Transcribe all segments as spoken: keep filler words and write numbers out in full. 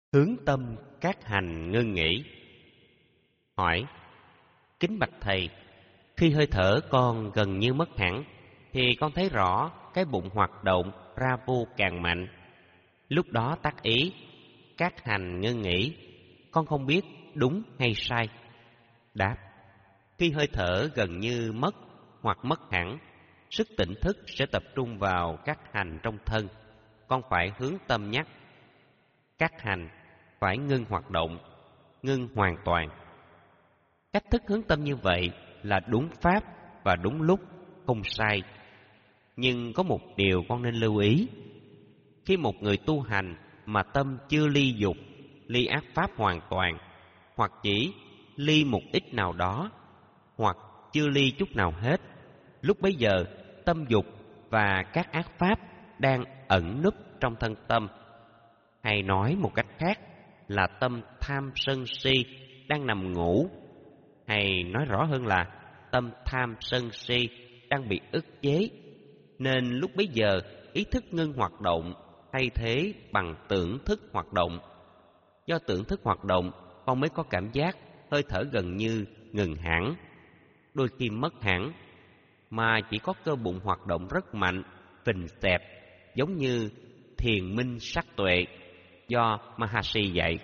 Hướng tâm các hành ngưng nghỉ. Hỏi: kính bạch thầy, khi hơi thở con gần như mất hẳn thì con thấy rõ cái bụng hoạt động ra vô càng mạnh. Lúc đó tác ý các hành ngưng nghỉ, con không biết đúng hay sai. Đáp: khi hơi thở gần như mất hoặc mất hẳn, sức tỉnh thức sẽ tập trung vào các hành trong thân. Con phải hướng tâm nhắc các hành phải ngưng hoạt động, ngưng hoàn toàn. Cách thức hướng tâm như vậy là đúng pháp và đúng lúc, không sai. Nhưng có một điều con nên lưu ý. Khi một người tu hành mà tâm chưa ly dục, ly ác pháp hoàn toàn, hoặc chỉ ly một ít nào đó, hoặc chưa ly chút nào hết, lúc bấy giờ tâm dục và các ác pháp đang ẩn núp trong thân tâm. Hay nói một cách khác là tâm tham sân si đang nằm ngủ, hay nói rõ hơn là tâm tham sân si đang bị ức chế. Nên lúc bấy giờ ý thức ngưng hoạt động, thay thế bằng tưởng thức hoạt động. Do tưởng thức hoạt động, con mới có cảm giác hơi thở gần như ngừng hẳn, đôi khi mất hẳn, mà chỉ có cơ bụng hoạt động rất mạnh, phình xẹp, giống như thiền minh sắc tuệ do Mahasi dạy.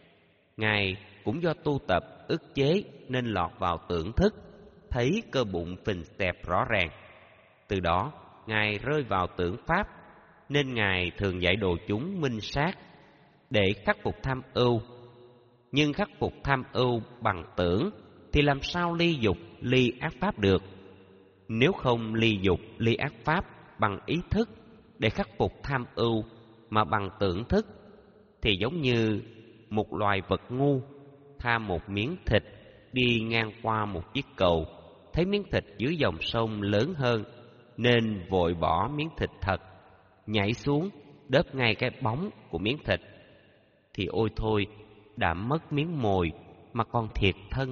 Ngài cũng do tu tập ức chế nên lọt vào tưởng thức, thấy cơ bụng phình xẹp rõ ràng. Từ đó Ngài rơi vào tưởng pháp, nên Ngài thường dạy đồ chúng minh sát để khắc phục tham ưu. Nhưng khắc phục tham ưu bằng tưởng thì làm sao ly dục ly ác pháp được? Nếu không ly dục ly ác pháp bằng ý thức để khắc phục tham ưu, mà bằng tưởng thức, thì giống như một loài vật ngu tham một miếng thịt đi ngang qua một chiếc cầu, thấy miếng thịt dưới dòng sông lớn hơn nên vội bỏ miếng thịt thật, nhảy xuống đớp ngay cái bóng của miếng thịt, thì ôi thôi, đã mất miếng mồi mà còn thiệt thân.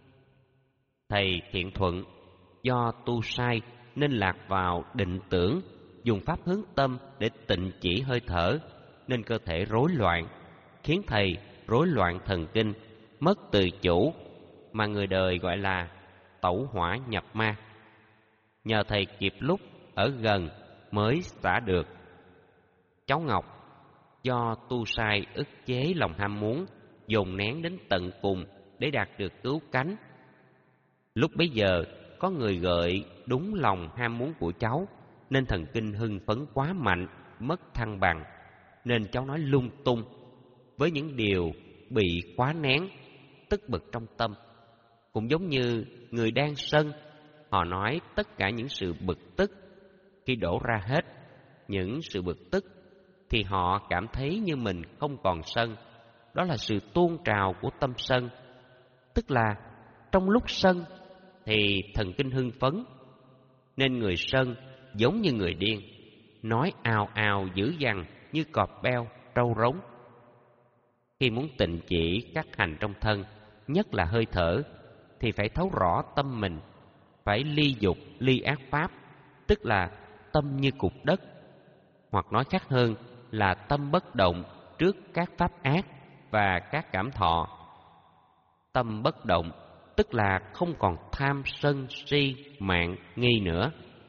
Thầy Thiện Thuận do tu sai nên lạc vào định tưởng, dùng pháp hướng tâm để tịnh chỉ hơi thở, nên cơ thể rối loạn, khiến thầy rối loạn thần kinh, mất tự chủ, mà người đời gọi là tẩu hỏa nhập ma. Nhờ thầy kịp lúc ở gần mới xả được. Cháu Ngọc do tu sai ức chế lòng ham muốn, dồn nén đến tận cùng để đạt được cứu cánh. Lúc bấy giờ có người gợi đúng lòng ham muốn của cháu, nên thần kinh hưng phấn quá mạnh, mất thăng bằng, nên cháu nói lung tung với những điều bị quá nén, tức bực trong tâm. Cũng giống như người đang sân, họ nói tất cả những sự bực tức, khi đổ ra hết những sự bực tức thì họ cảm thấy như mình không còn sân. Đó là sự tuôn trào của tâm sân. Tức là trong lúc sân thì thần kinh hưng phấn, nên người sân giống như người điên, nói ào ào dữ dằn như cọp beo, trâu rống. Khi muốn tịnh chỉ các hành trong thân, nhất là hơi thở, thì phải thấu rõ tâm mình, phải ly dục ly ác pháp, tức là tâm như cục đất, hoặc nói khác hơn là tâm bất động trước các pháp ác và các cảm thọ. Tâm bất động tức là không còn tham sân si mạn nghi nữa.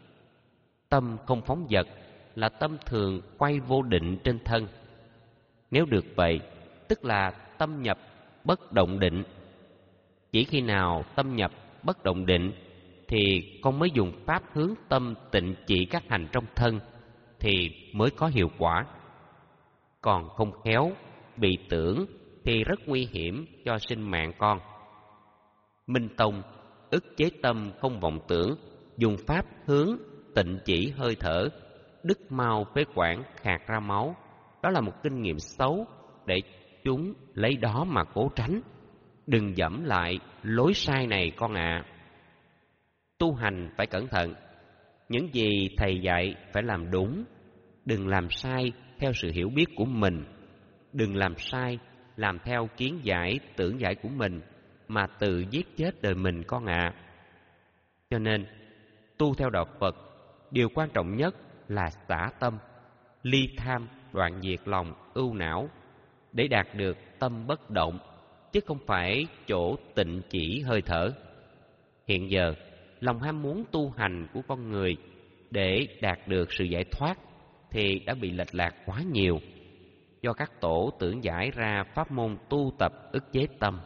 Tâm không phóng dật là tâm thường quay vô định trên thân. Nếu được vậy, tức là tâm nhập bất động định. Chỉ khi nào tâm nhập bất động định thì con mới dùng pháp hướng tâm tịnh chỉ các hành trong thân, thì mới có hiệu quả. Còn không khéo bị tưởng thì rất nguy hiểm cho sinh mạng con. Minh Tông ức chế tâm không vọng tưởng, dùng pháp hướng tịnh chỉ hơi thở, đứt mau phế quản khạc ra máu. Đó là một kinh nghiệm xấu để chúng lấy đó mà cố tránh. Đừng dẫm lại lối sai này con ạ. À. Tu hành phải cẩn thận. Những gì thầy dạy phải làm đúng. Đừng làm sai theo sự hiểu biết của mình. Đừng làm sai làm theo kiến giải, tưởng giải của mình, mà tự giết chết đời mình con ạ. À. Cho nên tu theo đạo Phật, điều quan trọng nhất là xả tâm, ly tham, đoạn diệt lòng ưu não. để đạt được tâm bất động, chứ không phải chỗ tịnh chỉ hơi thở. Hiện giờ, lòng ham muốn tu hành của con người để đạt được sự giải thoát thì đã bị lệch lạc quá nhiều, do các tổ tưởng giải ra pháp môn tu tập ức chế tâm.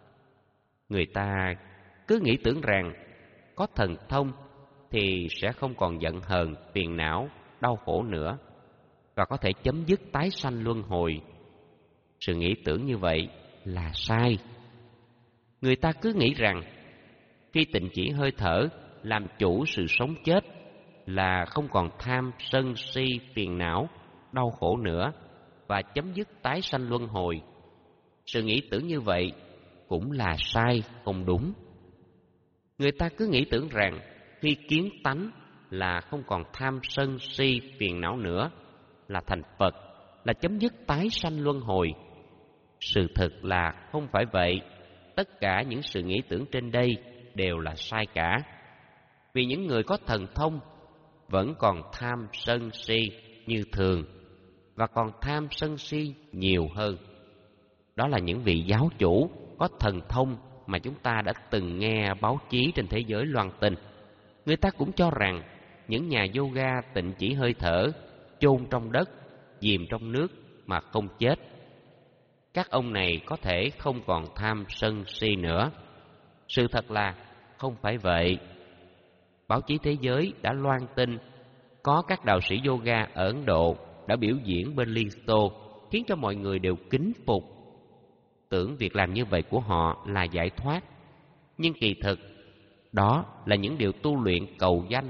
Người ta cứ nghĩ tưởng rằng có thần thông thì sẽ không còn giận hờn, phiền não, đau khổ nữa, và có thể chấm dứt tái sanh luân hồi. Sự nghĩ tưởng như vậy là sai. Người ta cứ nghĩ rằng khi tịnh chỉ hơi thở làm chủ sự sống chết là không còn tham, sân, si, phiền não, đau khổ nữa, và chấm dứt tái sanh luân hồi. Sự nghĩ tưởng như vậy cũng là sai, không đúng. Người ta cứ nghĩ tưởng rằng khi kiến tánh là không còn tham, sân, si, phiền não nữa, là thành Phật, là chấm dứt tái sanh luân hồi. Sự thực là không phải vậy. Tất cả những sự nghĩ tưởng trên đây đều là sai cả. Vì những người có thần thông vẫn còn tham, sân, si như thường, và còn tham, sân, si nhiều hơn. Đó là những vị giáo chủ có thần thông mà chúng ta đã từng nghe báo chí trên thế giới loan tin. Người ta cũng cho rằng những nhà yoga tịnh chỉ hơi thở, chôn trong đất, chìm trong nước mà không chết. Các ông này có thể không còn tham, sân, si nữa. Sự thật là không phải vậy. Báo chí thế giới đã loan tin có các đạo sĩ yoga ở Ấn Độ đã biểu diễn bên Liên Xô, khiến cho mọi người đều kính phục, tưởng việc làm như vậy của họ là giải thoát. Nhưng kỳ thực đó là những điều tu luyện cầu danh,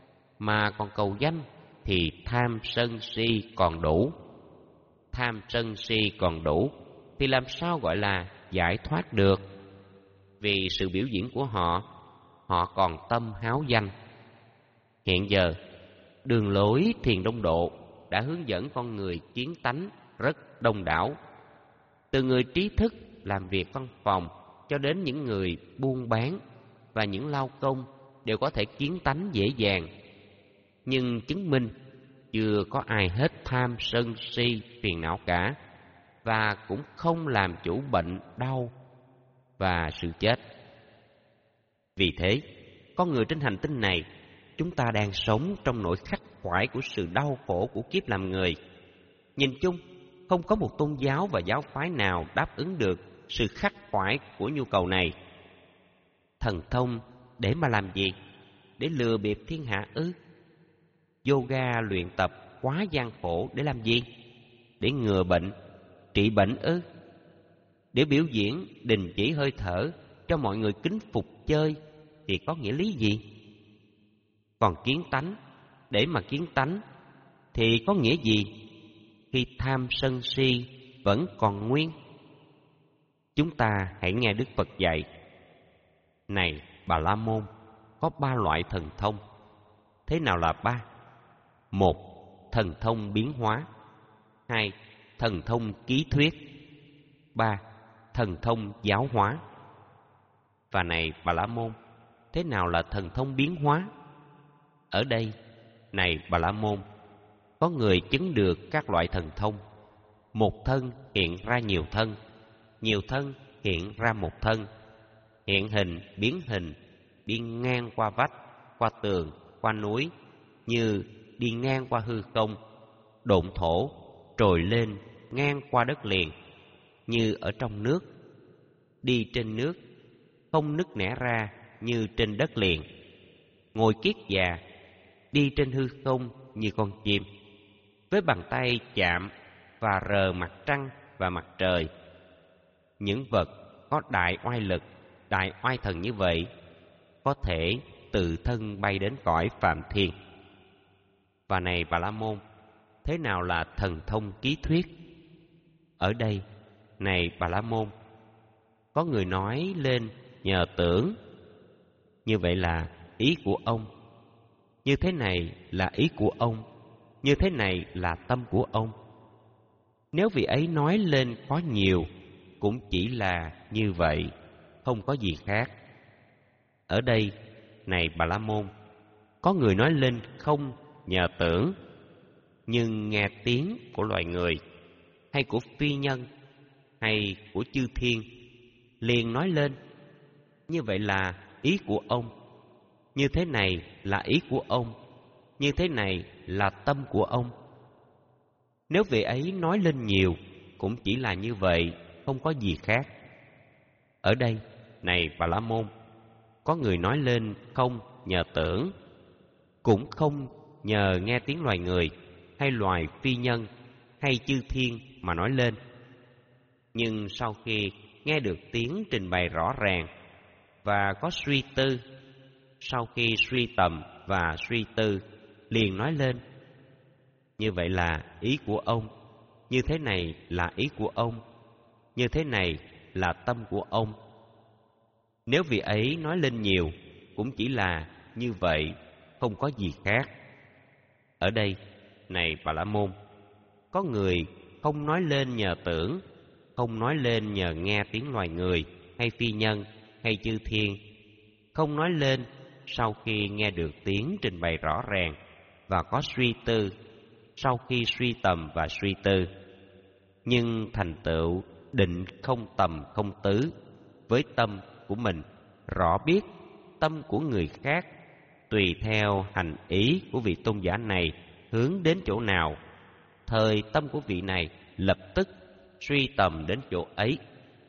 mà còn cầu danh thì tham, sân, si còn đủ. Tham, sân, si còn đủ thì làm sao gọi là giải thoát được? Vì sự biểu diễn của họ, họ còn tâm háo danh. Hiện giờ, đường lối Thiền Đông Độ đã hướng dẫn con người kiến tánh rất đông đảo. Từ người trí thức làm việc văn phòng cho đến những người buôn bán và những lao công đều có thể kiến tánh dễ dàng. Nhưng chứng minh chưa có ai hết tham, sân, si, phiền não cả, và cũng không làm chủ bệnh, đau và sự chết. Vì thế, con người trên hành tinh này, chúng ta đang sống trong nỗi khắc khoải của sự đau khổ của kiếp làm người. Nhìn chung, không có một tôn giáo và giáo phái nào đáp ứng được sự khắc khoải của nhu cầu này. Thần thông để mà làm gì? Để lừa bịp thiên hạ ư? Yoga luyện tập quá gian khổ để làm gì? Để ngừa bệnh, trị bệnh ư? Để biểu diễn đình chỉ hơi thở cho mọi người kính phục chơi thì có nghĩa lý gì? Còn kiến tánh, để mà kiến tánh thì có nghĩa gì khi tham, sân, si vẫn còn nguyên? Chúng ta hãy nghe Đức Phật dạy: này Bà La Môn, có ba loại thần thông. Thế nào là ba? Một, thần thông biến hóa. Hai, thần thông ký thuyết. Ba, thần thông giáo hóa. Và này Bà La Môn, thế nào là thần thông biến hóa? Ở đây, này Bà La Môn, có người chứng được các loại thần thông. Một thân hiện ra nhiều thân, nhiều thân hiện ra một thân, hiện hình biến hình, đi ngang qua vách, qua tường, qua núi, như đi ngang qua hư không, độn thổ, trồi lên ngang qua đất liền, như ở trong nước, đi trên nước, không nứt nẻ ra như trên đất liền, ngồi kiết già, đi trên hư không như con chim, với bàn tay chạm và rờ mặt trăng và mặt trời. Những vật có đại oai lực, đại oai thần như vậy có thể tự thân bay đến cõi phàm thiên. Và này Bà La Môn, thế nào là thần thông ký thuyết? Ở đây, này Bà La Môn, có người nói lên nhờ tưởng. Như vậy là ý của ông. Như thế này là ý của ông. Như thế này là tâm của ông. Nếu vị ấy nói lên có nhiều, cũng chỉ là như vậy, không có gì khác. Ở đây, này Bà La Môn, có người nói lên không nhờ tưởng, nhưng nghe tiếng của loài người hay của phi nhân hay của chư thiên, liền nói lên: như vậy là ý của ông, như thế này là ý của ông, như thế này là tâm của ông. Nếu vị ấy nói lên nhiều, cũng chỉ là như vậy, không có gì khác. Ở đây, này Bà La Môn, có người nói lên không nhờ tưởng, cũng không nhờ nghe tiếng loài người hay loài phi nhân hay chư thiên mà nói lên. Nhưng sau khi nghe được tiếng trình bày rõ ràng và có suy tư, sau khi suy tầm và suy tư, liền nói lên: như vậy là ý của ông, như thế này là ý của ông, như thế này là tâm của ông. Nếu vị ấy nói lên nhiều, cũng chỉ là như vậy, không có gì khác. Ở đây, này Bà La Môn, có người không nói lên nhờ tưởng, không nói lên nhờ nghe tiếng loài người hay phi nhân hay chư thiên, không nói lên sau khi nghe được tiếng trình bày rõ ràng và có suy tư, sau khi suy tầm và suy tư, nhưng thành tựu định không tầm không tứ với tâm của mình, rõ biết tâm của người khác, tùy theo hành ý của vị tôn giả này hướng đến chỗ nào, thời tâm của vị này lập tức suy tầm đến chỗ ấy.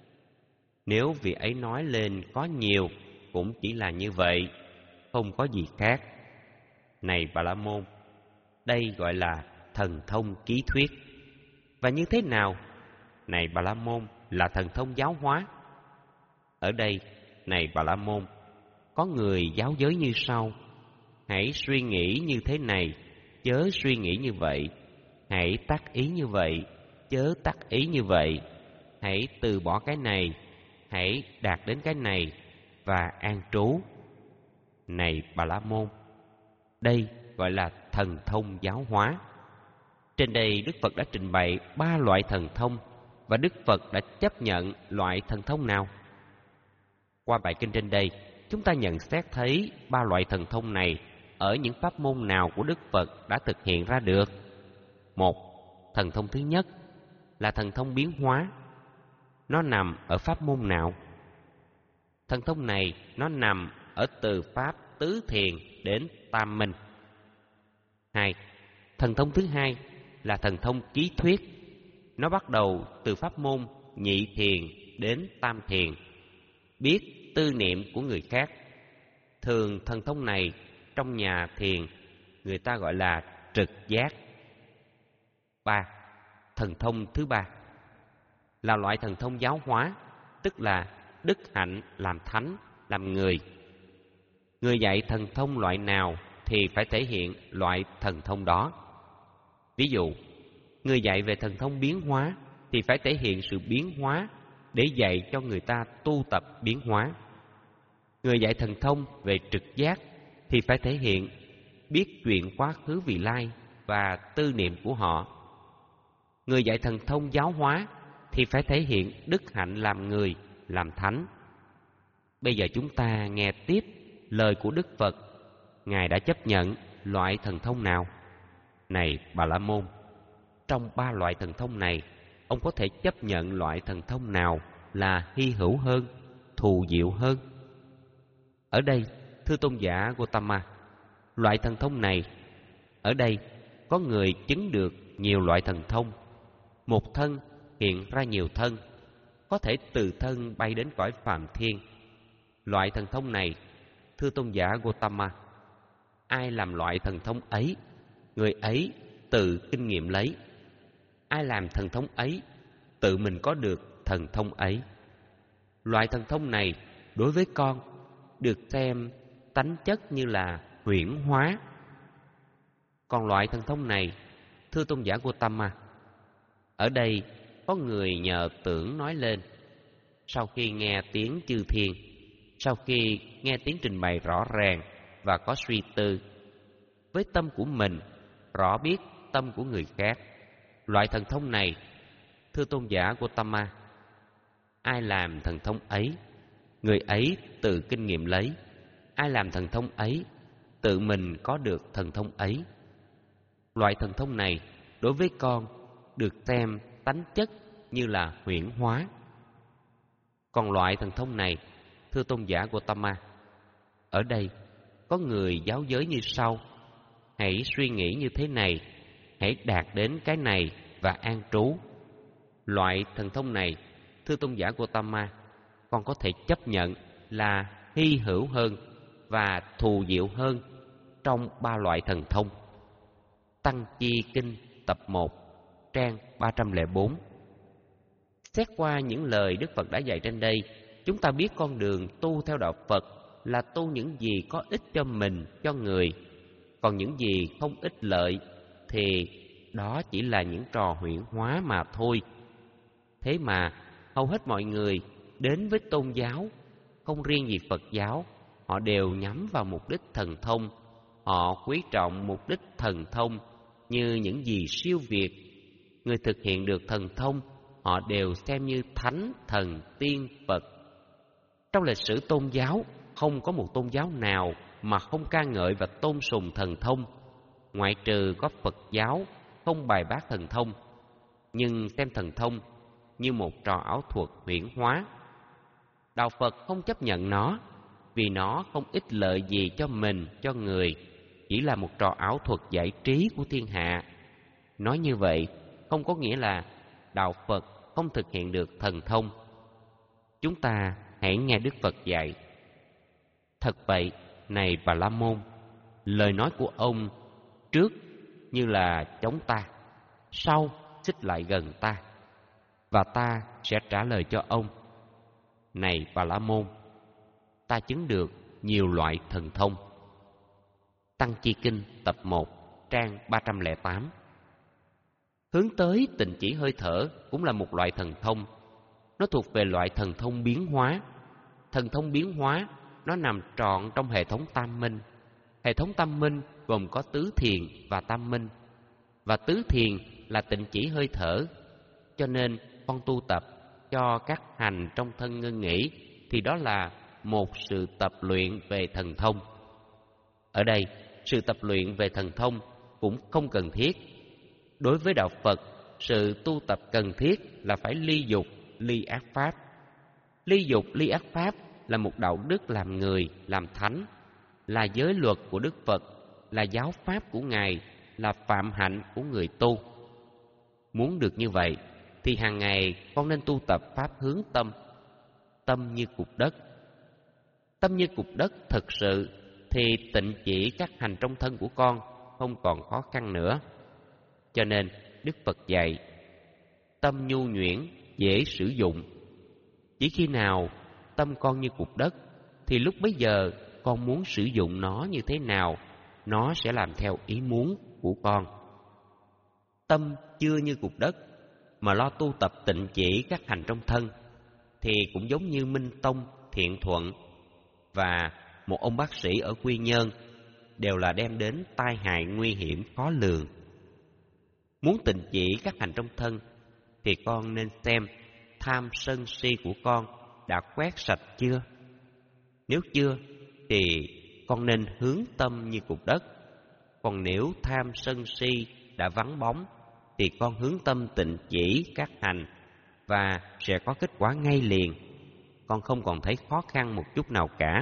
Nếu vị ấy nói lên có nhiều, cũng chỉ là như vậy, không có gì khác. Này Bà La Môn, đây gọi là thần thông ký thuyết. Và như thế nào, này Bà La Môn, là thần thông giáo hóa? Ở đây, này Bà La Môn, có người giáo giới như sau: hãy suy nghĩ như thế này, chớ suy nghĩ như vậy. Hãy tác ý như vậy, chớ tác ý như vậy. Hãy từ bỏ cái này, hãy đạt đến cái này, và an trú. Này Bà La Môn, đây gọi là thần thông giáo hóa. Trên đây Đức Phật đã trình bày ba loại thần thông, và Đức Phật đã chấp nhận loại thần thông nào? Qua bài kinh trên đây, chúng ta nhận xét thấy ba loại thần thông này ở những pháp môn nào của Đức Phật đã thực hiện ra được. Một, thần thông thứ nhất là thần thông biến hóa. Nó nằm ở pháp môn nào? Thần thông này nó nằm ở từ pháp tứ thiền đến tam minh. Hai, thần thông thứ hai là thần thông ký thuyết. Nó bắt đầu từ pháp môn nhị thiền đến tam thiền, biết tư niệm của người khác. Thường thần thông này trong nhà thiền người ta gọi là trực giác. Ba, thần thông thứ ba là loại thần thông giáo hóa, tức là đức hạnh làm thánh, làm người. Người dạy thần thông loại nào thì phải thể hiện loại thần thông đó. Ví dụ, người dạy về thần thông biến hóa thì phải thể hiện sự biến hóa để dạy cho người ta tu tập biến hóa. Người dạy thần thông về trực giác thì phải thể hiện biết chuyện quá khứ vị lai và tư niệm của họ. Người dạy thần thông giáo hóa thì phải thể hiện đức hạnh làm người, làm thánh. Bây giờ chúng ta nghe tiếp lời của Đức Phật. Ngài đã chấp nhận loại thần thông nào? Này Bà La Môn, trong ba loại thần thông này, ông có thể chấp nhận loại thần thông nào là hy hữu hơn, thù diệu hơn? Ở đây, thưa tôn giả Gotama, loại thần thông này, ở đây có người chứng được nhiều loại thần thông. Một thân hiện ra nhiều thân, có thể từ thân bay đến cõi phàm thiên. Loại thần thông này, thưa tôn giả Gotama, ai làm loại thần thông ấy, người ấy tự kinh nghiệm lấy. Ai làm thần thông ấy, tự mình có được thần thông ấy. Loại thần thông này đối với con được xem tánh chất như là huyễn hóa. Còn loại thần thông này, thưa tôn giả Gotama, ở đây có người nhờ tưởng nói lên. Sau khi nghe tiếng chư thiên, sau khi nghe tiếng trình bày rõ ràng và có suy tư, với tâm của mình rõ biết tâm của người khác. Loại thần thông này, thưa tôn giả Gotama, ai làm thần thông ấy, người ấy tự kinh nghiệm lấy. Ai làm thần thông ấy, tự mình có được thần thông ấy. Loại thần thông này đối với con được xem tánh chất như là huyễn hóa. Còn loại thần thông này, thưa tôn giả Gautama, ở đây có người giáo giới như sau: hãy suy nghĩ như thế này, hãy đạt đến cái này và an trú. Loại thần thông này, thưa tôn giả Gautama, con có thể chấp nhận là hy hữu hơn và thù diệu hơn trong ba loại thần thông. Tăng Chi Kinh tập một, trang ba trăm lẻ bốn. Xét qua những lời Đức Phật đã dạy trên đây, chúng ta biết con đường tu theo đạo Phật là tu những gì có ích cho mình, cho người. Còn những gì không ích lợi thì đó chỉ là những trò huyễn hóa mà thôi. Thế mà hầu hết mọi người đến với tôn giáo, không riêng gì Phật giáo, họ đều nhắm vào mục đích thần thông. Họ quý trọng mục đích thần thông như những gì siêu việt. Người thực hiện được thần thông, họ đều xem như thánh, thần, tiên, Phật. Trong lịch sử tôn giáo, không có một tôn giáo nào mà không ca ngợi và tôn sùng thần thông, ngoại trừ có Phật giáo không bài bác thần thông, nhưng xem thần thông như một trò ảo thuật huyễn hóa. Đạo Phật không chấp nhận nó, vì nó không ích lợi gì cho mình, cho người, chỉ là một trò ảo thuật giải trí của thiên hạ. Nói như vậy không có nghĩa là đạo Phật không thực hiện được thần thông. Chúng ta hãy nghe Đức Phật dạy: thật vậy, này Bà La Môn, lời nói của ông trước như là chống ta, sau xích lại gần ta, và ta sẽ trả lời cho ông. Này Bà La Môn, ta chứng được nhiều loại thần thông. Tăng Chi Kinh tập một, trang ba trăm lẻ tám. Hướng tới tình chỉ hơi thở cũng là một loại thần thông. Nó thuộc về loại thần thông biến hóa. Thần thông biến hóa nó nằm trọn trong hệ thống tam minh. Hệ thống tam minh gồm có tứ thiền và tam minh. Và tứ thiền là tịnh chỉ hơi thở. Cho nên con tu tập cho các hành trong thân ngưng nghỉ thì đó là một sự tập luyện về thần thông. Ở đây, sự tập luyện về thần thông cũng không cần thiết. Đối với đạo Phật, sự tu tập cần thiết là phải ly dục, ly ác pháp. Ly dục, ly ác pháp là một đạo đức làm người, làm thánh, là giới luật của Đức Phật, là giáo pháp của Ngài, là phạm hạnh của người tu. Muốn được như vậy thì hàng ngày con nên tu tập pháp hướng tâm. Tâm như cục đất. Tâm như cục đất thực sự thì tịnh chỉ các hành trong thân của con không còn khó khăn nữa. Cho nên Đức Phật dạy: tâm nhu nhuyễn, dễ sử dụng. Chỉ khi nào tâm con như cục đất thì lúc bấy giờ con muốn sử dụng nó như thế nào, nó sẽ làm theo ý muốn của con. Tâm chưa như cục đất mà lo tu tập tịnh chỉ các hành trong thân thì cũng giống như Minh Tông, Thiện Thuận và một ông bác sĩ ở Quy Nhơn, đều là đem đến tai hại nguy hiểm khó lường. Muốn tịnh chỉ các hành trong thân thì con nên xem tham sân si của con đã quét sạch chưa. Nếu chưa thì con nên hướng tâm như cục đất. Còn nếu tham sân si đã vắng bóng thì con hướng tâm tịnh chỉ các hành và sẽ có kết quả ngay liền. Con không còn thấy khó khăn một chút nào cả.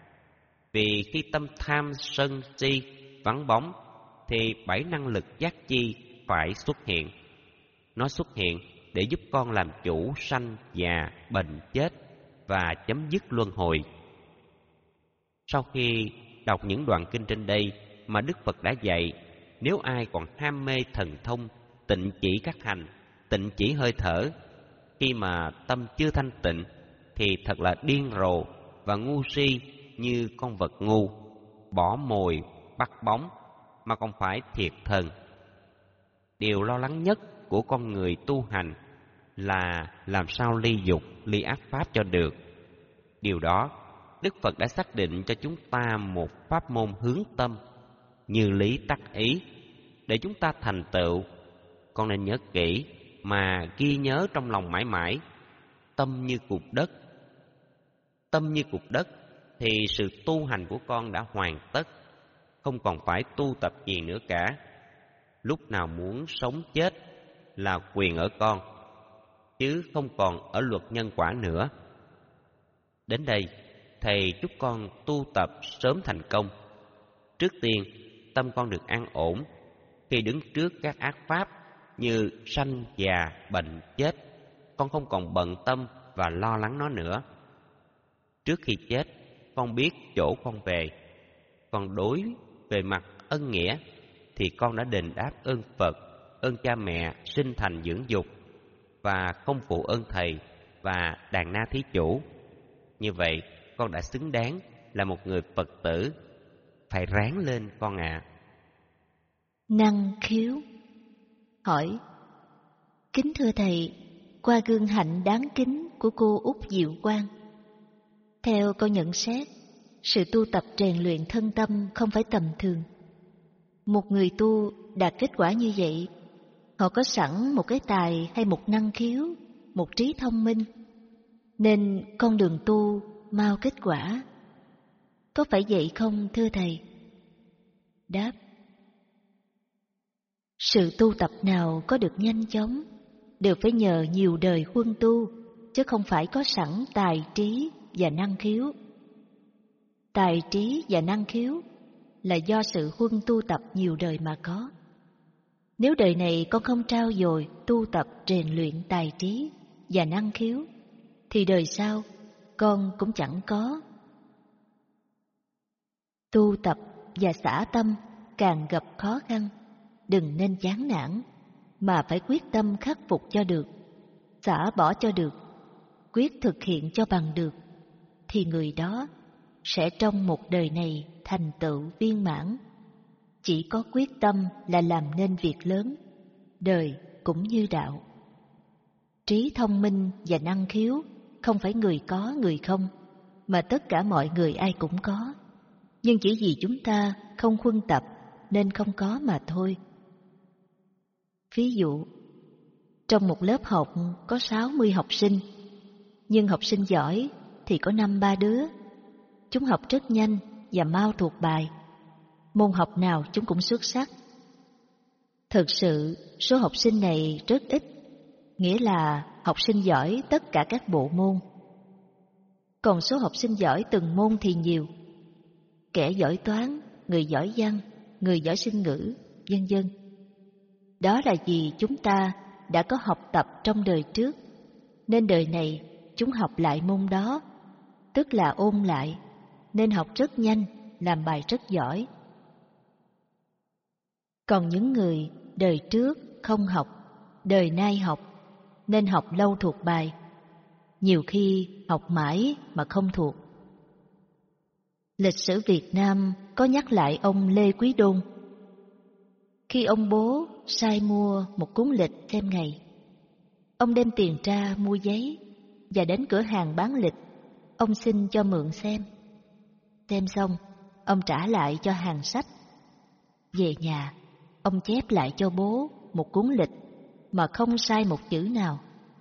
Vì khi tâm tham sân si vắng bóng thì bảy năng lực giác chi phải xuất hiện. Nó xuất hiện để giúp con làm chủ sanh, già, bệnh, chết và chấm dứt luân hồi. Sau khi đọc những đoạn kinh trên đây mà Đức Phật đã dạy, nếu ai còn ham mê thần thông, tịnh chỉ các hành, tịnh chỉ hơi thở, khi mà tâm chưa thanh tịnh thì thật là điên rồ và ngu si như con vật ngu, bỏ mồi bắt bóng mà còn phải thiệt thần. Điều lo lắng nhất của con người tu hành là làm sao ly dục, ly ác pháp cho được. Điều đó Đức Phật đã xác định cho chúng ta một pháp môn hướng tâm, như lý tắc ý, để chúng ta thành tựu. Con nên nhớ kỹ mà ghi nhớ trong lòng mãi mãi. Tâm như cục đất. Tâm như cục đất thì sự tu hành của con đã hoàn tất, không còn phải tu tập gì nữa cả. Lúc nào muốn sống chết là quyền ở con. chứ không còn ở luật nhân quả nữa. Đến đây, thầy chúc con tu tập sớm thành công. Trước tiên, tâm con được an ổn. Khi đứng trước các ác pháp như sanh, già, bệnh, chết, con không còn bận tâm và lo lắng nó nữa. Trước khi chết, con biết chỗ con về. Còn đối về mặt ân nghĩa, thì con đã đền đáp ơn Phật, ơn cha mẹ sinh thành dưỡng dục, và không phụ ơn thầy và đàn na thí chủ. Như vậy, con đã xứng đáng là một người Phật tử. Phải ráng lên con ạ. À. Năng khiếu hỏi: kính thưa thầy, qua gương hạnh đáng kính của cô Út Diệu Quang, theo con nhận xét, sự tu tập rèn luyện thân tâm không phải tầm thường. Một người tu đạt kết quả như vậy, họ có sẵn một cái tài hay một năng khiếu, một trí thông minh, nên con đường tu mau kết quả. Có phải vậy không thưa thầy? Đáp: sự tu tập nào có được nhanh chóng đều phải nhờ nhiều đời huân tu, chứ không phải có sẵn tài trí và năng khiếu. Tài trí và năng khiếu là do sự huân tu tập nhiều đời mà có. Nếu đời này con không trau dồi tu tập rèn luyện tài trí và năng khiếu, thì đời sau con cũng chẳng có. Tu tập và xả tâm càng gặp khó khăn, đừng nên chán nản, mà phải quyết tâm khắc phục cho được, xả bỏ cho được, quyết thực hiện cho bằng được, thì người đó sẽ trong một đời này thành tựu viên mãn. Chỉ có quyết tâm là làm nên việc lớn, đời cũng như đạo. Trí thông minh và năng khiếu không phải người có người không, mà tất cả mọi người ai cũng có. Nhưng chỉ vì chúng ta không huân tập nên không có mà thôi. Ví dụ, trong một lớp học có sáu mươi học sinh, nhưng học sinh giỏi thì có năm ba đứa. Chúng học rất nhanh và mau thuộc bài. Môn học nào chúng cũng xuất sắc. Thực sự, số học sinh này rất ít, nghĩa là học sinh giỏi tất cả các bộ môn. Còn số học sinh giỏi từng môn thì nhiều. Kẻ giỏi toán, người giỏi văn, người giỏi sinh ngữ, vân vân. Đó là vì chúng ta đã có học tập trong đời trước, nên đời này chúng học lại môn đó, tức là ôn lại, nên học rất nhanh, làm bài rất giỏi. Còn những người đời trước không học, đời nay học, nên học lâu thuộc bài, nhiều khi học mãi mà không thuộc. Lịch sử Việt Nam có nhắc lại ông Lê Quý Đôn. Khi ông bố sai mua một cuốn lịch xem ngày, ông đem tiền ra mua giấy và đến cửa hàng bán lịch, ông xin cho mượn xem. Xem xong, ông trả lại cho hàng sách. Về nhà, ông chép lại cho bố một cuốn lịch mà không sai một chữ nào.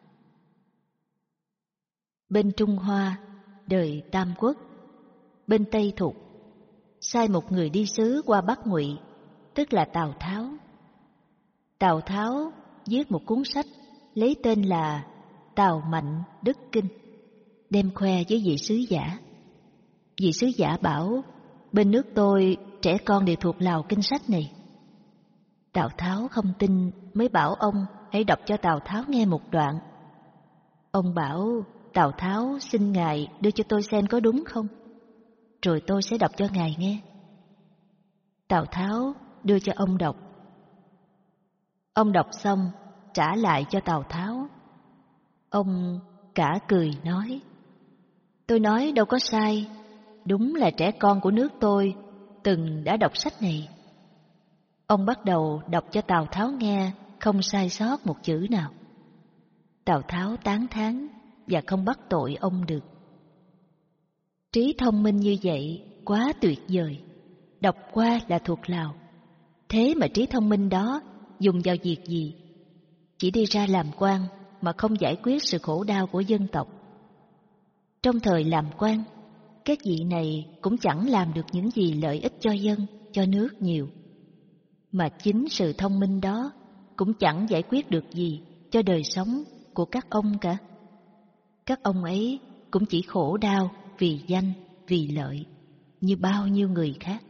Bên Trung Hoa, đời Tam Quốc, bên Tây Thục, sai một người đi sứ qua Bắc Ngụy, tức là Tào Tháo. Tào Tháo viết một cuốn sách lấy tên là Tào Mạnh Đức Kinh, đem khoe với vị sứ giả. Vị sứ giả bảo, bên nước tôi trẻ con đều thuộc lào kinh sách này. Tào Tháo không tin, mới bảo ông hãy đọc cho Tào Tháo nghe một đoạn. Ông bảo, Tào Tháo xin ngài đưa cho tôi xem có đúng không, rồi tôi sẽ đọc cho ngài nghe. Tào Tháo đưa cho ông đọc. Ông đọc xong, trả lại cho Tào Tháo. Ông cả cười nói, tôi nói đâu có sai, đúng là trẻ con của nước tôi từng đã đọc sách này. Ông bắt đầu đọc cho Tào Tháo nghe, không sai sót một chữ nào. Tào Tháo tán thán và không bắt tội ông được. Trí thông minh như vậy quá tuyệt vời, đọc qua là thuộc lào. Thế mà trí thông minh đó dùng vào việc gì? Chỉ đi ra làm quan mà không giải quyết sự khổ đau của dân tộc. Trong thời làm quan, các vị này cũng chẳng làm được những gì lợi ích cho dân, cho nước nhiều. Mà chính sự thông minh đó cũng chẳng giải quyết được gì cho đời sống của các ông cả. Các ông ấy cũng chỉ khổ đau vì danh, vì lợi, như bao nhiêu người khác.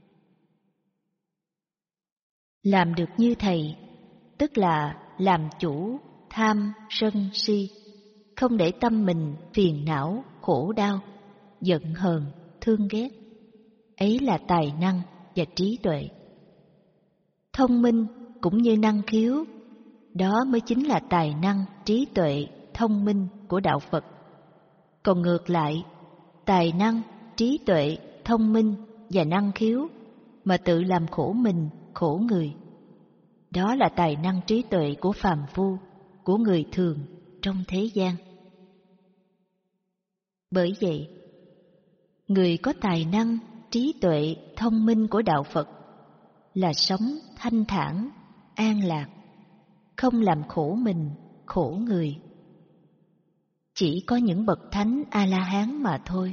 Làm được như thầy, tức là làm chủ tham, sân, si, không để tâm mình phiền não, khổ đau, giận hờn, thương ghét. Ấy là tài năng và trí tuệ. Thông minh cũng như năng khiếu, đó mới chính là tài năng, trí tuệ, thông minh của đạo Phật. Còn ngược lại, tài năng, trí tuệ, thông minh và năng khiếu mà tự làm khổ mình, khổ người, đó là tài năng trí tuệ của phàm phu, của người thường trong thế gian. Bởi vậy, người có tài năng, trí tuệ, thông minh của đạo Phật là sống thanh thản, an lạc, không làm khổ mình, khổ người. Chỉ có những bậc thánh A-la-hán mà thôi.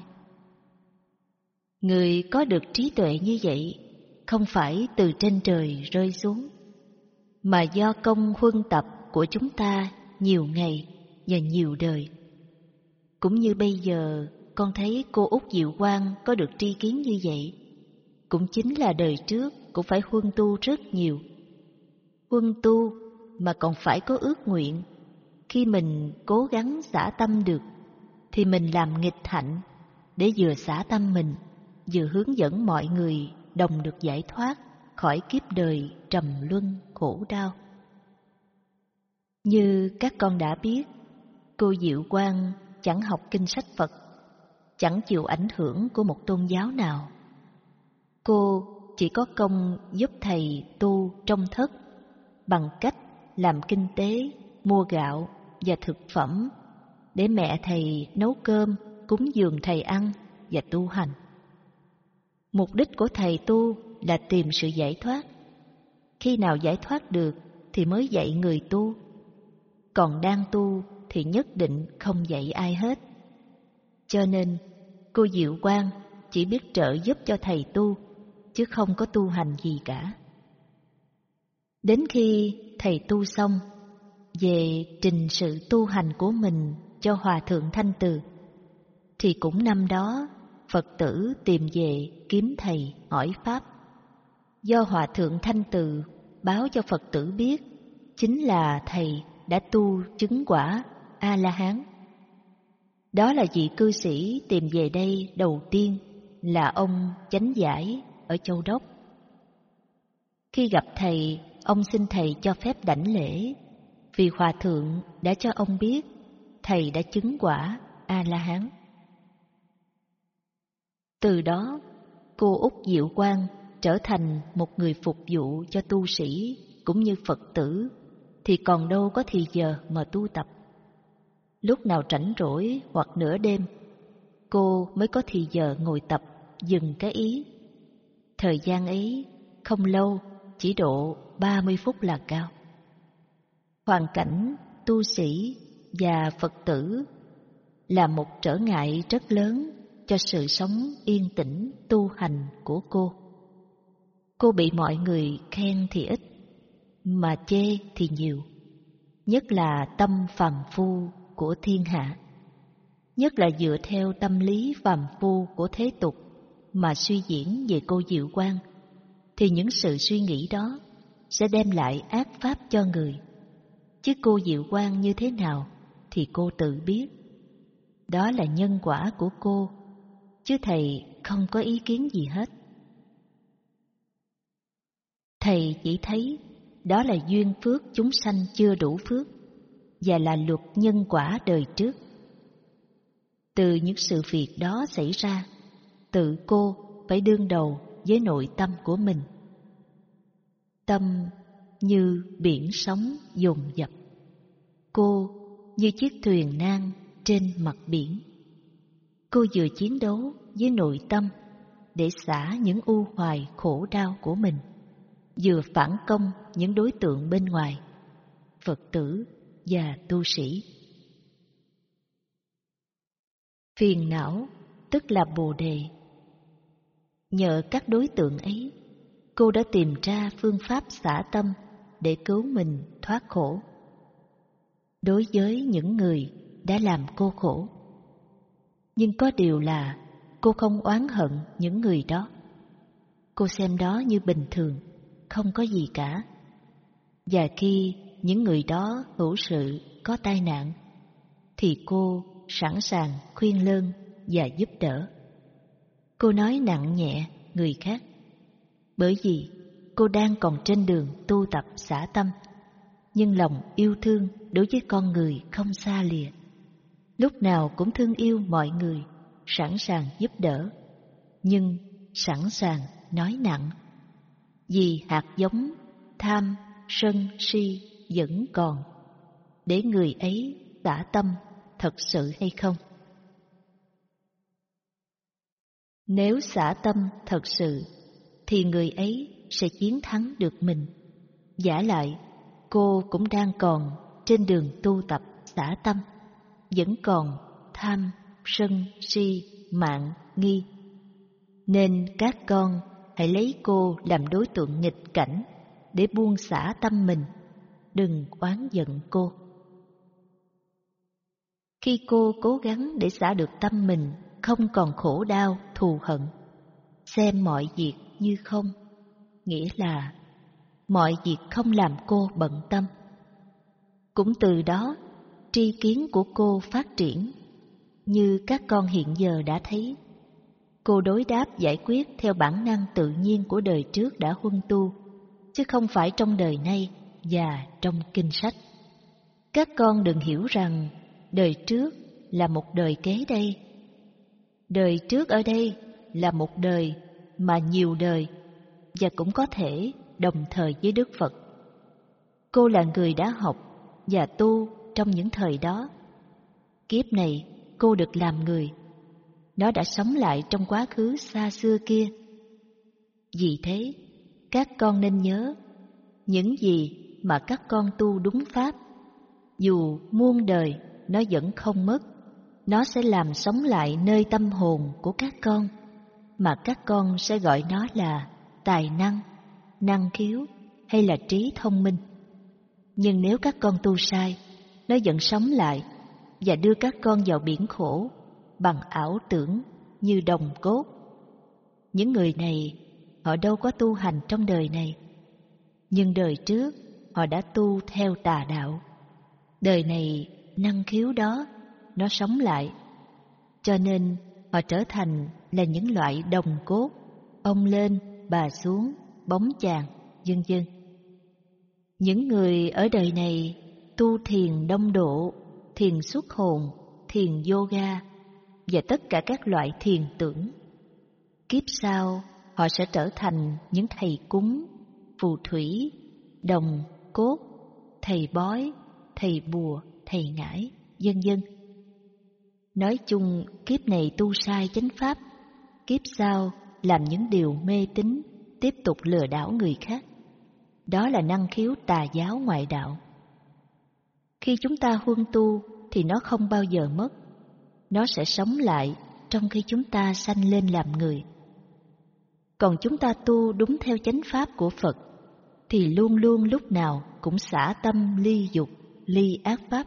Người có được trí tuệ như vậy không phải từ trên trời rơi xuống, mà do công huân tập của chúng ta nhiều ngày và nhiều đời. Cũng như bây giờ con thấy cô Út Diệu Quang có được tri kiến như vậy, cũng chính là đời trước cũng phải huân tu rất nhiều. Huân tu mà còn phải có ước nguyện. Khi mình cố gắng xả tâm được, thì mình làm nghịch hạnh để vừa xả tâm mình, vừa hướng dẫn mọi người đồng được giải thoát khỏi kiếp đời trầm luân khổ đau. Như các con đã biết, cô Diệu Quang chẳng học kinh sách Phật, chẳng chịu ảnh hưởng của một tôn giáo nào. Cô chỉ có công giúp thầy tu trong thất bằng cách làm kinh tế, mua gạo và thực phẩm để mẹ thầy nấu cơm, cúng dường thầy ăn và tu hành. Mục đích của thầy tu là tìm sự giải thoát. Khi nào giải thoát được thì mới dạy người tu. Còn đang tu thì nhất định không dạy ai hết. Cho nên cô Diệu Quang chỉ biết trợ giúp cho thầy tu, chứ không có tu hành gì cả. Đến khi thầy tu xong, về trình sự tu hành của mình cho Hòa Thượng Thanh Từ, thì cũng năm đó Phật tử tìm về kiếm thầy hỏi Pháp. Do Hòa Thượng Thanh Từ báo cho Phật tử biết, chính là thầy đã tu chứng quả A-la-hán. Đó là vị cư sĩ tìm về đây đầu tiên, là ông Chánh Giải ở Châu Đốc. Khi gặp thầy, ông xin thầy cho phép đảnh lễ, vì Hòa Thượng đã cho ông biết thầy đã chứng quả A-la-hán. Từ đó, cô Út Diệu Quang trở thành một người phục vụ cho tu sĩ cũng như Phật tử, thì còn đâu có thì giờ mà tu tập. Lúc nào rảnh rỗi hoặc nửa đêm, cô mới có thì giờ ngồi tập dừng cái ý. Thời gian ấy không lâu, chỉ độ ba mươi phút là cao. Hoàn cảnh tu sĩ và Phật tử là một trở ngại rất lớn cho sự sống yên tĩnh tu hành của cô. Cô bị mọi người khen thì ít, mà chê thì nhiều, nhất là tâm phàm phu của thiên hạ, nhất là dựa theo tâm lý phàm phu của thế tục mà suy diễn về cô Diệu Quang, thì những sự suy nghĩ đó sẽ đem lại ác pháp cho người. Chứ cô Diệu Quang như thế nào thì cô tự biết. Đó là nhân quả của cô, chứ thầy không có ý kiến gì hết. Thầy chỉ thấy đó là duyên phước chúng sanh chưa đủ phước, và là luật nhân quả đời trước. Từ những sự việc đó xảy ra, tự cô phải đương đầu với nội tâm của mình. Tâm như biển sóng dồn dập, cô như chiếc thuyền nan trên mặt biển. Cô vừa chiến đấu với nội tâm để xả những u hoài khổ đau của mình, vừa phản công những đối tượng bên ngoài, Phật tử và tu sĩ. Phiền não tức là bồ đề. Nhờ các đối tượng ấy, cô đã tìm ra phương pháp xả tâm để cứu mình thoát khổ. đối với những người đã làm cô khổ. Nhưng có điều là cô không oán hận những người đó. Cô xem đó như bình thường, không có gì cả. Và khi những người đó hữu sự có tai nạn, thì cô sẵn sàng khuyên lơn và giúp đỡ. Cô nói nặng nhẹ người khác, bởi vì cô đang còn trên đường tu tập xả tâm, nhưng lòng yêu thương đối với con người không xa lìa. Lúc nào cũng thương yêu mọi người, sẵn sàng giúp đỡ, nhưng sẵn sàng nói nặng. Vì hạt giống tham, sân, si vẫn còn, để người ấy xả tâm thật sự hay không? Nếu xả tâm thật sự, thì người ấy sẽ chiến thắng được mình. Vả lại, cô cũng đang còn trên đường tu tập xả tâm, vẫn còn tham, sân, si, mạn, nghi. Nên các con hãy lấy cô làm đối tượng nghịch cảnh để buông xả tâm mình, đừng oán giận cô. Khi cô cố gắng để xả được tâm mình không còn khổ đau, thù hận, xem mọi việc như không, nghĩa là mọi việc không làm cô bận tâm. Cũng từ đó, tri kiến của cô phát triển, như các con hiện giờ đã thấy. Cô đối đáp giải quyết theo bản năng tự nhiên của đời trước đã huân tu, chứ không phải trong đời nay và trong kinh sách. Các con đừng hiểu rằng đời trước là một đời kế đây. Đời trước ở đây là một đời mà nhiều đời, và cũng có thể đồng thời với Đức Phật. Cô là người đã học và tu trong những thời đó. Kiếp này cô được làm người. Nó đã sống lại trong quá khứ xa xưa kia. Vì thế, các con nên nhớ, những gì mà các con tu đúng pháp, dù muôn đời nó vẫn không mất. Nó sẽ làm sống lại nơi tâm hồn của các con, mà các con sẽ gọi nó là tài năng, năng khiếu hay là trí thông minh. Nhưng nếu các con tu sai, nó vẫn sống lại và đưa các con vào biển khổ bằng ảo tưởng như đồng cốt. Những người này, họ đâu có tu hành trong đời này, nhưng đời trước họ đã tu theo tà đạo. Đời này năng khiếu đó nó sống lại, cho nên họ trở thành là những loại đồng cốt, ông lên bà xuống, bóng chàng, vân vân. Những người ở đời này tu thiền đông độ, thiền xuất hồn, thiền yoga và tất cả các loại thiền tưởng. Kiếp sau họ sẽ trở thành những thầy cúng, phù thủy, đồng cốt, thầy bói, thầy bùa, thầy ngải, vân vân. Nói chung, kiếp này tu sai chánh pháp, kiếp sau làm những điều mê tín, tiếp tục lừa đảo người khác. Đó là năng khiếu tà giáo ngoại đạo. Khi chúng ta huân tu thì nó không bao giờ mất. Nó sẽ sống lại trong khi chúng ta sanh lên làm người. Còn chúng ta tu đúng theo chánh pháp của Phật thì luôn luôn lúc nào cũng xả tâm ly dục, ly ác pháp.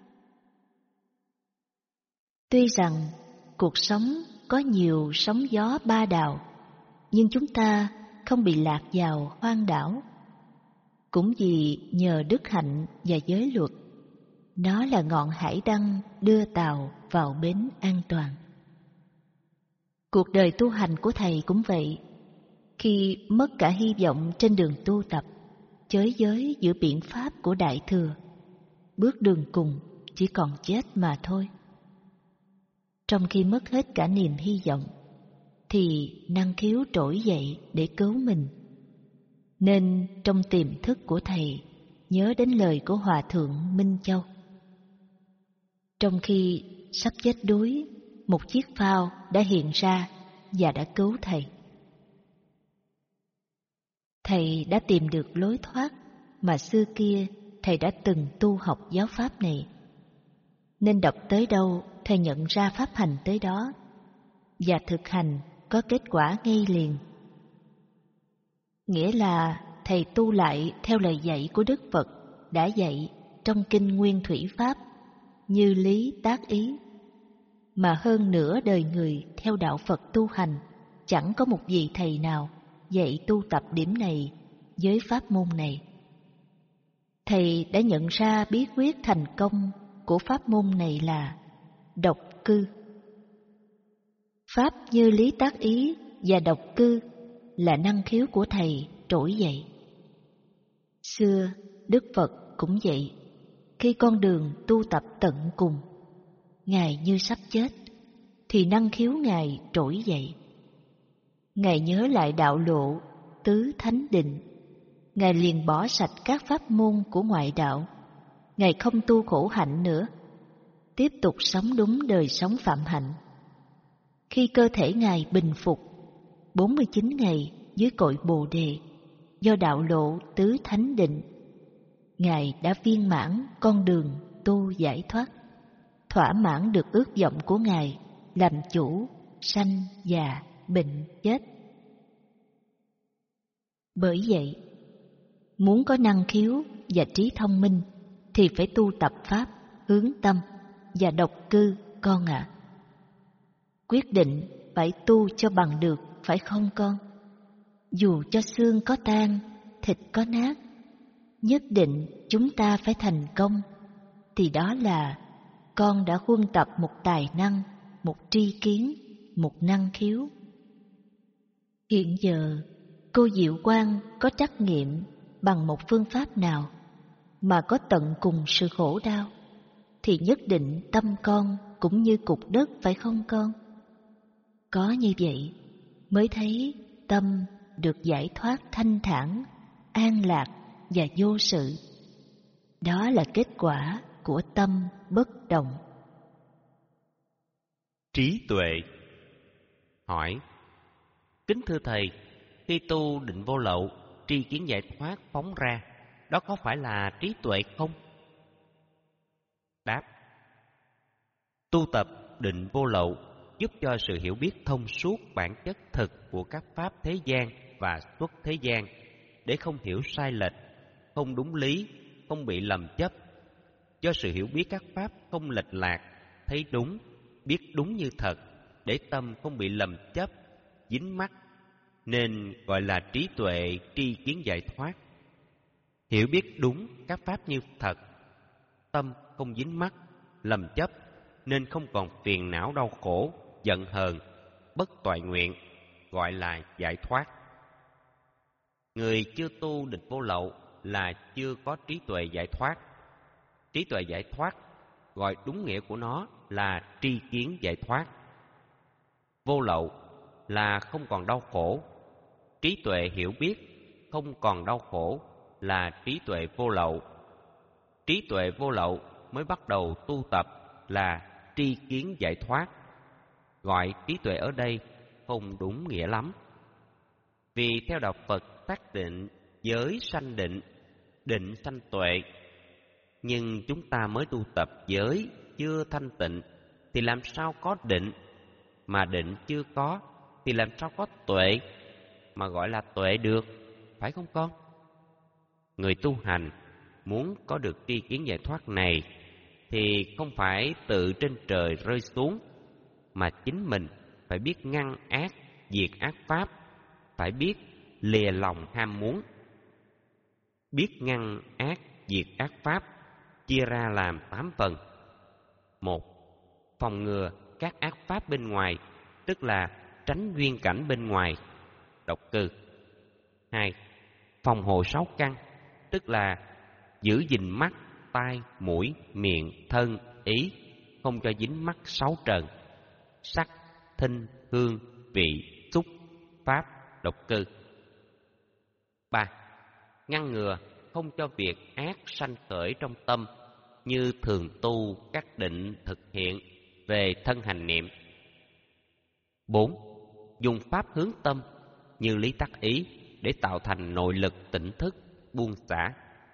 Tuy rằng cuộc sống có nhiều sóng gió ba đào, nhưng chúng ta không bị lạc vào hoang đảo. Cũng vì nhờ đức hạnh và giới luật, nó là ngọn hải đăng đưa tàu vào bến an toàn. Cuộc đời tu hành của Thầy cũng vậy. Khi mất cả hy vọng trên đường tu tập, chới giới giữa biển pháp của Đại Thừa, bước đường cùng chỉ còn chết mà thôi. Trong khi mất hết cả niềm hy vọng, thì năng khiếu trỗi dậy để cứu mình. Nên trong tiềm thức của Thầy nhớ đến lời của Hòa Thượng Minh Châu. Trong khi sắp chết đuối, một chiếc phao đã hiện ra và đã cứu Thầy. Thầy đã tìm được lối thoát mà xưa kia Thầy đã từng tu học giáo pháp này. Nên đọc tới đâu, Thầy nhận ra pháp hành tới đó, và thực hành có kết quả ngay liền. Nghĩa là Thầy tu lại theo lời dạy của Đức Phật đã dạy trong kinh Nguyên Thủy Pháp, Như Lý Tác Ý. Mà hơn nửa đời người theo đạo Phật tu hành, chẳng có một vị thầy nào dạy tu tập điểm này với pháp môn này. Thầy đã nhận ra bí quyết thành công của pháp môn này là độc cư. Pháp Như Lý Tác Ý và độc cư là năng khiếu của thầy trỗi dậy. Xưa Đức Phật cũng vậy. Khi con đường tu tập tận cùng, Ngài như sắp chết, thì năng khiếu Ngài trỗi dậy. Ngài nhớ lại đạo lộ tứ thánh định, Ngài liền bỏ sạch các pháp môn của ngoại đạo. Ngài không tu khổ hạnh nữa, tiếp tục sống đúng đời sống phạm hạnh. Khi cơ thể Ngài bình phục bốn mươi chín ngày dưới cội Bồ Đề do đạo lộ tứ thánh định, Ngài đã viên mãn con đường tu giải thoát, thỏa mãn được ước vọng của Ngài làm chủ sanh già bệnh chết. Bởi vậy, muốn có năng khiếu và trí thông minh thì phải tu tập pháp hướng tâm và độc cư con ạ. À. Quyết định phải tu cho bằng được, phải không con? Dù cho xương có tan, thịt có nát, nhất định chúng ta phải thành công, thì đó là con đã huân tập một tài năng, một tri kiến, một năng khiếu. Hiện giờ, cô Diệu Quang có trắc nghiệm bằng một phương pháp nào mà có tận cùng sự khổ đau, thì nhất định tâm con cũng như cục đất, phải không con? Có như vậy mới thấy tâm được giải thoát thanh thản, an lạc và vô sự. Đó là kết quả của tâm bất động. Trí tuệ. Hỏi: kính thưa thầy, khi tu định vô lậu, tri kiến giải thoát phóng ra, đó có phải là trí tuệ không? Đáp: tu tập định vô lậu giúp cho sự hiểu biết thông suốt bản chất thực của các pháp thế gian và xuất thế gian, để không hiểu sai lệch, không đúng lý, không bị lầm chấp. Do sự hiểu biết các pháp không lệch lạc, thấy đúng, biết đúng như thật, để tâm không bị lầm chấp, dính mắc, nên gọi là trí tuệ tri kiến giải thoát. Hiểu biết đúng các pháp như thật, tâm không dính mắc, lầm chấp, nên không còn phiền não đau khổ, giận hờn, bất toại nguyện, gọi là giải thoát. Người chưa tu định vô lậu là chưa có trí tuệ giải thoát. Trí tuệ giải thoát, gọi đúng nghĩa của nó là tri kiến giải thoát. Vô lậu là không còn đau khổ. Trí tuệ hiểu biết không còn đau khổ là trí tuệ vô lậu. Trí tuệ vô lậu mới bắt đầu tu tập là tri kiến giải thoát. Gọi trí tuệ ở đây không đúng nghĩa lắm. Vì theo đạo Phật xác định giới sanh định, định sanh tuệ. Nhưng chúng ta mới tu tập giới chưa thanh tịnh thì làm sao có định? Mà định chưa có thì làm sao có tuệ mà gọi là tuệ được, phải không con? Người tu hành muốn có được tri kiến giải thoát này thì không phải tự trên trời rơi xuống, mà chính mình phải biết ngăn ác, diệt ác pháp, phải biết lìa lòng ham muốn. Biết ngăn ác, diệt ác pháp chia ra làm tám phần. Một, phòng ngừa các ác pháp bên ngoài, tức là tránh duyên cảnh bên ngoài, độc cư. Hai, phòng hộ sáu căn, tức là giữ gìn mắt, tai, mũi, miệng, thân, ý, không cho dính mắc sáu trần: sắc, thinh, hương, vị, xúc, pháp, độc cư. Ba, ngăn ngừa không cho việc ác sanh khởi trong tâm, như thường tu các định thực hiện về thân hành niệm. Bốn, dùng pháp hướng tâm như lý tác ý để tạo thành nội lực tỉnh thức buông xả.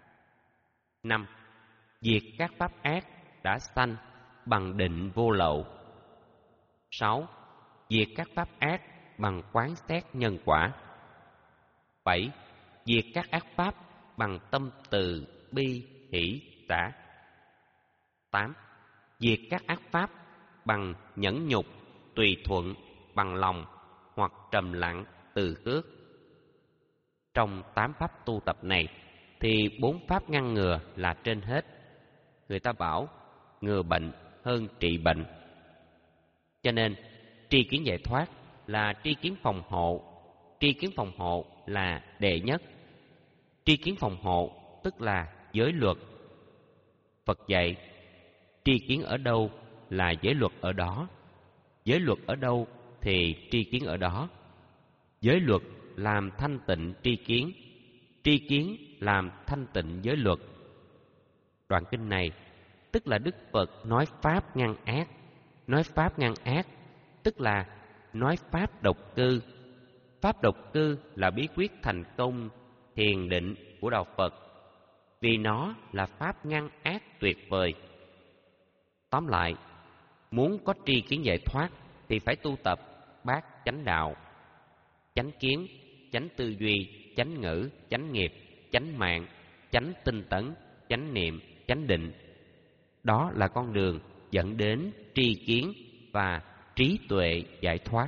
Năm, diệt các pháp ác đã sanh bằng định vô lậu. Sáu, diệt các pháp ác bằng quán xét nhân quả. Bảy, diệt các ác pháp bằng tâm từ bi hỷ xả. Tám. Diệt các ác pháp bằng nhẫn nhục, tùy thuận, bằng lòng hoặc trầm lặng, từ ước. Trong tám pháp tu tập này thì bốn pháp ngăn ngừa là trên hết. Người ta bảo ngừa bệnh hơn trị bệnh. Cho nên tri kiến giải thoát là tri kiến phòng hộ, tri kiến phòng hộ là đệ nhất. Tri kiến phòng hộ tức là giới luật. Phật dạy tri kiến ở đâu là giới luật ở đó, giới luật ở đâu thì tri kiến ở đó. Giới luật làm thanh tịnh tri kiến, tri kiến làm thanh tịnh giới luật. Đoạn kinh này tức là Đức Phật nói pháp ngăn ác. Nói pháp ngăn ác tức là nói pháp độc cư. Pháp độc cư là bí quyết thành công thiền định của đạo Phật, vì nó là pháp ngăn ác tuyệt vời. Tóm lại, muốn có tri kiến giải thoát thì phải tu tập bát chánh đạo: chánh kiến, chánh tư duy, chánh ngữ, chánh nghiệp, chánh mạng, chánh tinh tấn, chánh niệm, chánh định. Đó là con đường dẫn đến tri kiến và trí tuệ giải thoát.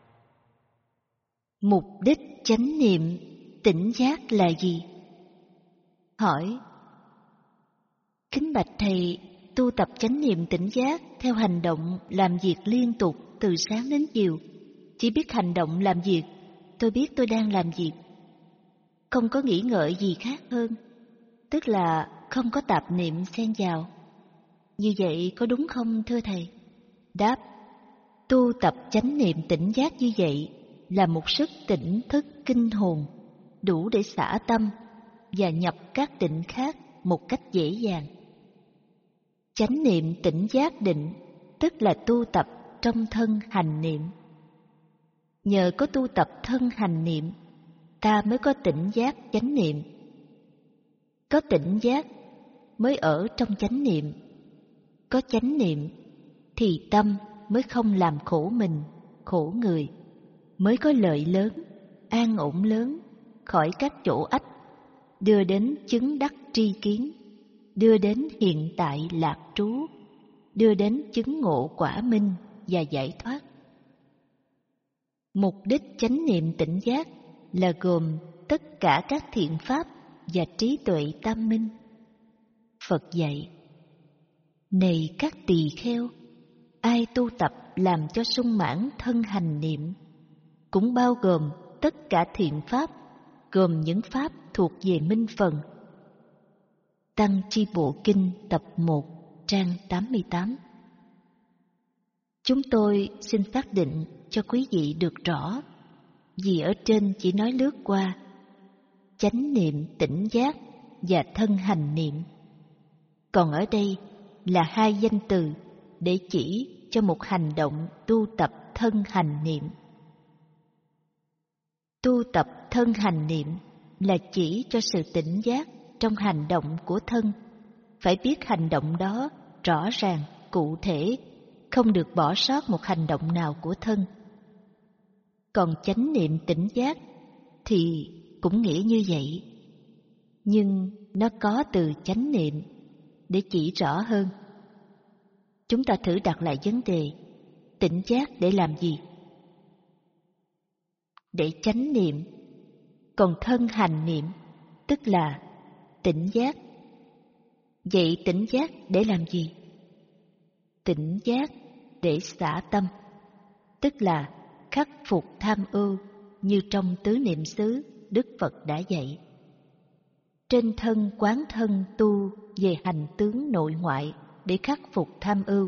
Mục đích chánh niệm tỉnh giác là gì? Hỏi: kính bạch thầy, tu tập chánh niệm tỉnh giác theo hành động làm việc liên tục từ sáng đến chiều. Chỉ biết hành động làm việc, tôi biết tôi đang làm việc, không có nghĩ ngợi gì khác hơn, tức là không có tạp niệm xen vào. Như vậy có đúng không thưa thầy? Đáp: tu tập chánh niệm tỉnh giác như vậy là một sức tỉnh thức kinh hồn, đủ để xả tâm và nhập các định khác một cách dễ dàng. Chánh niệm tỉnh giác định tức là tu tập trong thân hành niệm. Nhờ có tu tập thân hành niệm, ta mới có tỉnh giác chánh niệm. Có tỉnh giác mới ở trong chánh niệm. Có chánh niệm thì tâm mới không làm khổ mình, khổ người, mới có lợi lớn, an ổn lớn khỏi các chỗ ách, đưa đến chứng đắc tri kiến, đưa đến hiện tại lạc trú, đưa đến chứng ngộ quả minh và giải thoát. Mục đích chánh niệm tỉnh giác là gồm tất cả các thiện pháp và trí tuệ tam minh. Phật dạy: này các tỳ kheo, ai tu tập làm cho sung mãn thân hành niệm, cũng bao gồm tất cả thiện pháp, gồm những pháp thuộc về minh phần. Tăng Chi Bộ Kinh tập một, trang tám mươi tám. Chúng tôi xin xác định cho quý vị được rõ, vì ở trên chỉ nói lướt qua chánh niệm tỉnh giác và thân hành niệm. Còn ở đây là hai danh từ để chỉ cho một hành động tu tập thân hành niệm. Tu tập thân hành niệm là chỉ cho sự tỉnh giác trong hành động của thân. Phải biết hành động đó rõ ràng, cụ thể, không được bỏ sót một hành động nào của thân. Còn chánh niệm tỉnh giác thì cũng nghĩa như vậy, nhưng nó có từ chánh niệm để chỉ rõ hơn. Chúng ta thử đặt lại vấn đề: tỉnh giác để làm gì? Để chánh niệm. Còn thân hành niệm tức là tỉnh giác. Vậy tỉnh giác để làm gì? Tỉnh giác để xả tâm, tức là khắc phục tham ưu, như trong tứ niệm xứ Đức Phật đã dạy. Trên thân quán thân tu về hành tướng nội ngoại để khắc phục tham ưu.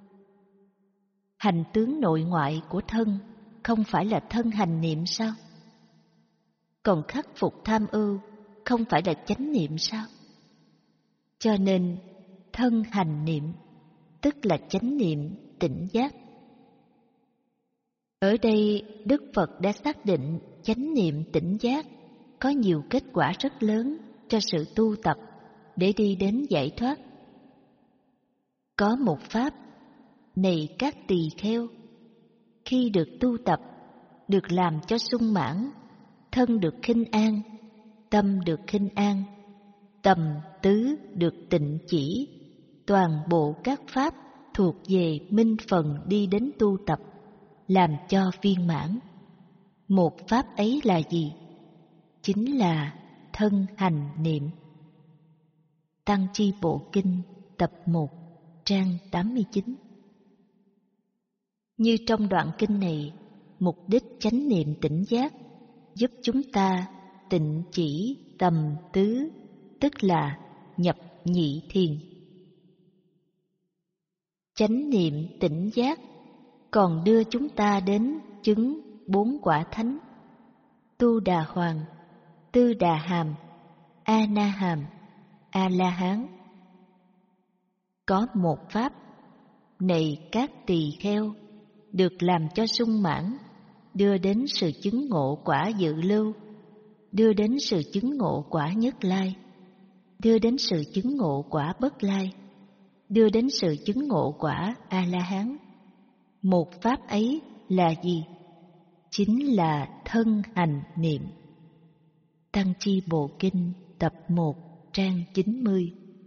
Hành tướng nội ngoại của thân không phải là thân hành niệm sao? Còn khắc phục tham ưu không phải là chánh niệm sao? Cho nên thân hành niệm tức là chánh niệm tỉnh giác. Ở đây Đức Phật đã xác định chánh niệm tỉnh giác có nhiều kết quả rất lớn cho sự tu tập để đi đến giải thoát. Có một pháp: này các tỳ kheo, khi được tu tập, được làm cho sung mãn, thân được khinh an, tâm được khinh an, tầm tứ được tịnh chỉ, toàn bộ các pháp thuộc về minh phần đi đến tu tập, làm cho viên mãn. Một pháp ấy là gì? Chính là thân hành niệm. Tăng Chi Bộ Kinh tập một, trang tám mươi chín. Như trong đoạn kinh này, mục đích chánh niệm tỉnh giác giúp chúng ta tịnh chỉ tầm tứ, tức là nhập nhị thiền. Chánh niệm tỉnh giác còn đưa chúng ta đến chứng bốn quả thánh: Tu Đà Hoàng, Tư Đà Hàm, A Na Hàm, A La Hán. Có một pháp, này các tỳ kheo, được làm cho sung mãn, đưa đến sự chứng ngộ quả dự lưu, đưa đến sự chứng ngộ quả nhất lai, đưa đến sự chứng ngộ quả bất lai, đưa đến sự chứng ngộ quả A La Hán. Một pháp ấy là gì? Chính là thân hành niệm. Tăng Chi Bộ Kinh tập một, trang chín mươi.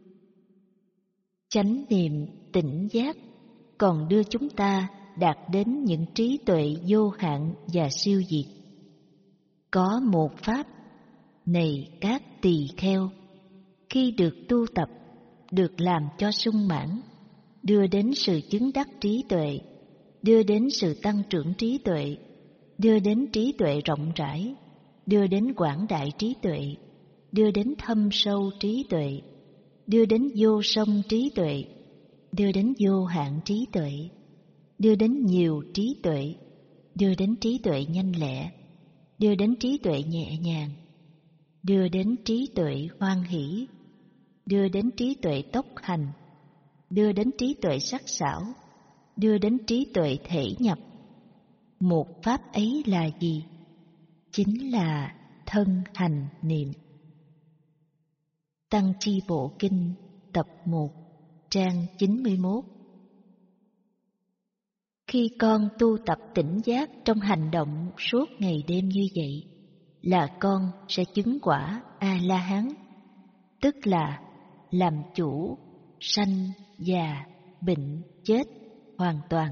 Chánh niệm tỉnh giác còn đưa chúng ta đạt đến những trí tuệ vô hạn và siêu diệt. Có một pháp, này các tỳ kheo, khi được tu tập, được làm cho sung mãn, đưa đến sự chứng đắc trí tuệ, đưa đến sự tăng trưởng trí tuệ, đưa đến trí tuệ rộng rãi, đưa đến quảng đại trí tuệ, đưa đến thâm sâu trí tuệ, đưa đến vô song trí tuệ, đưa đến vô hạn trí tuệ, đưa đến nhiều trí tuệ, đưa đến trí tuệ nhanh lẹ, đưa đến trí tuệ nhẹ nhàng, đưa đến trí tuệ hoan hỷ, đưa đến trí tuệ tốc hành, đưa đến trí tuệ sắc sảo, đưa đến trí tuệ thể nhập. Một pháp ấy là gì? Chính là thân hành niệm. Tăng Chi Bộ Kinh tập một, trang chín mươi mốt. Khi con tu tập tỉnh giác trong hành động suốt ngày đêm như vậy, là con sẽ chứng quả A-la-hán, tức là làm chủ sanh, già, bệnh, chết hoàn toàn.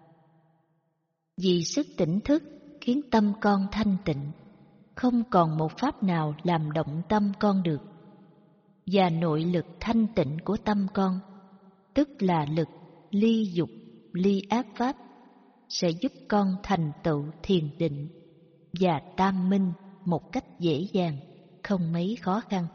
Vì sức tỉnh thức khiến tâm con thanh tịnh, không còn một pháp nào làm động tâm con được. Và nội lực thanh tịnh của tâm con, tức là lực ly dục, ly ác pháp, sẽ giúp con thành tựu thiền định và tam minh một cách dễ dàng, không mấy khó khăn.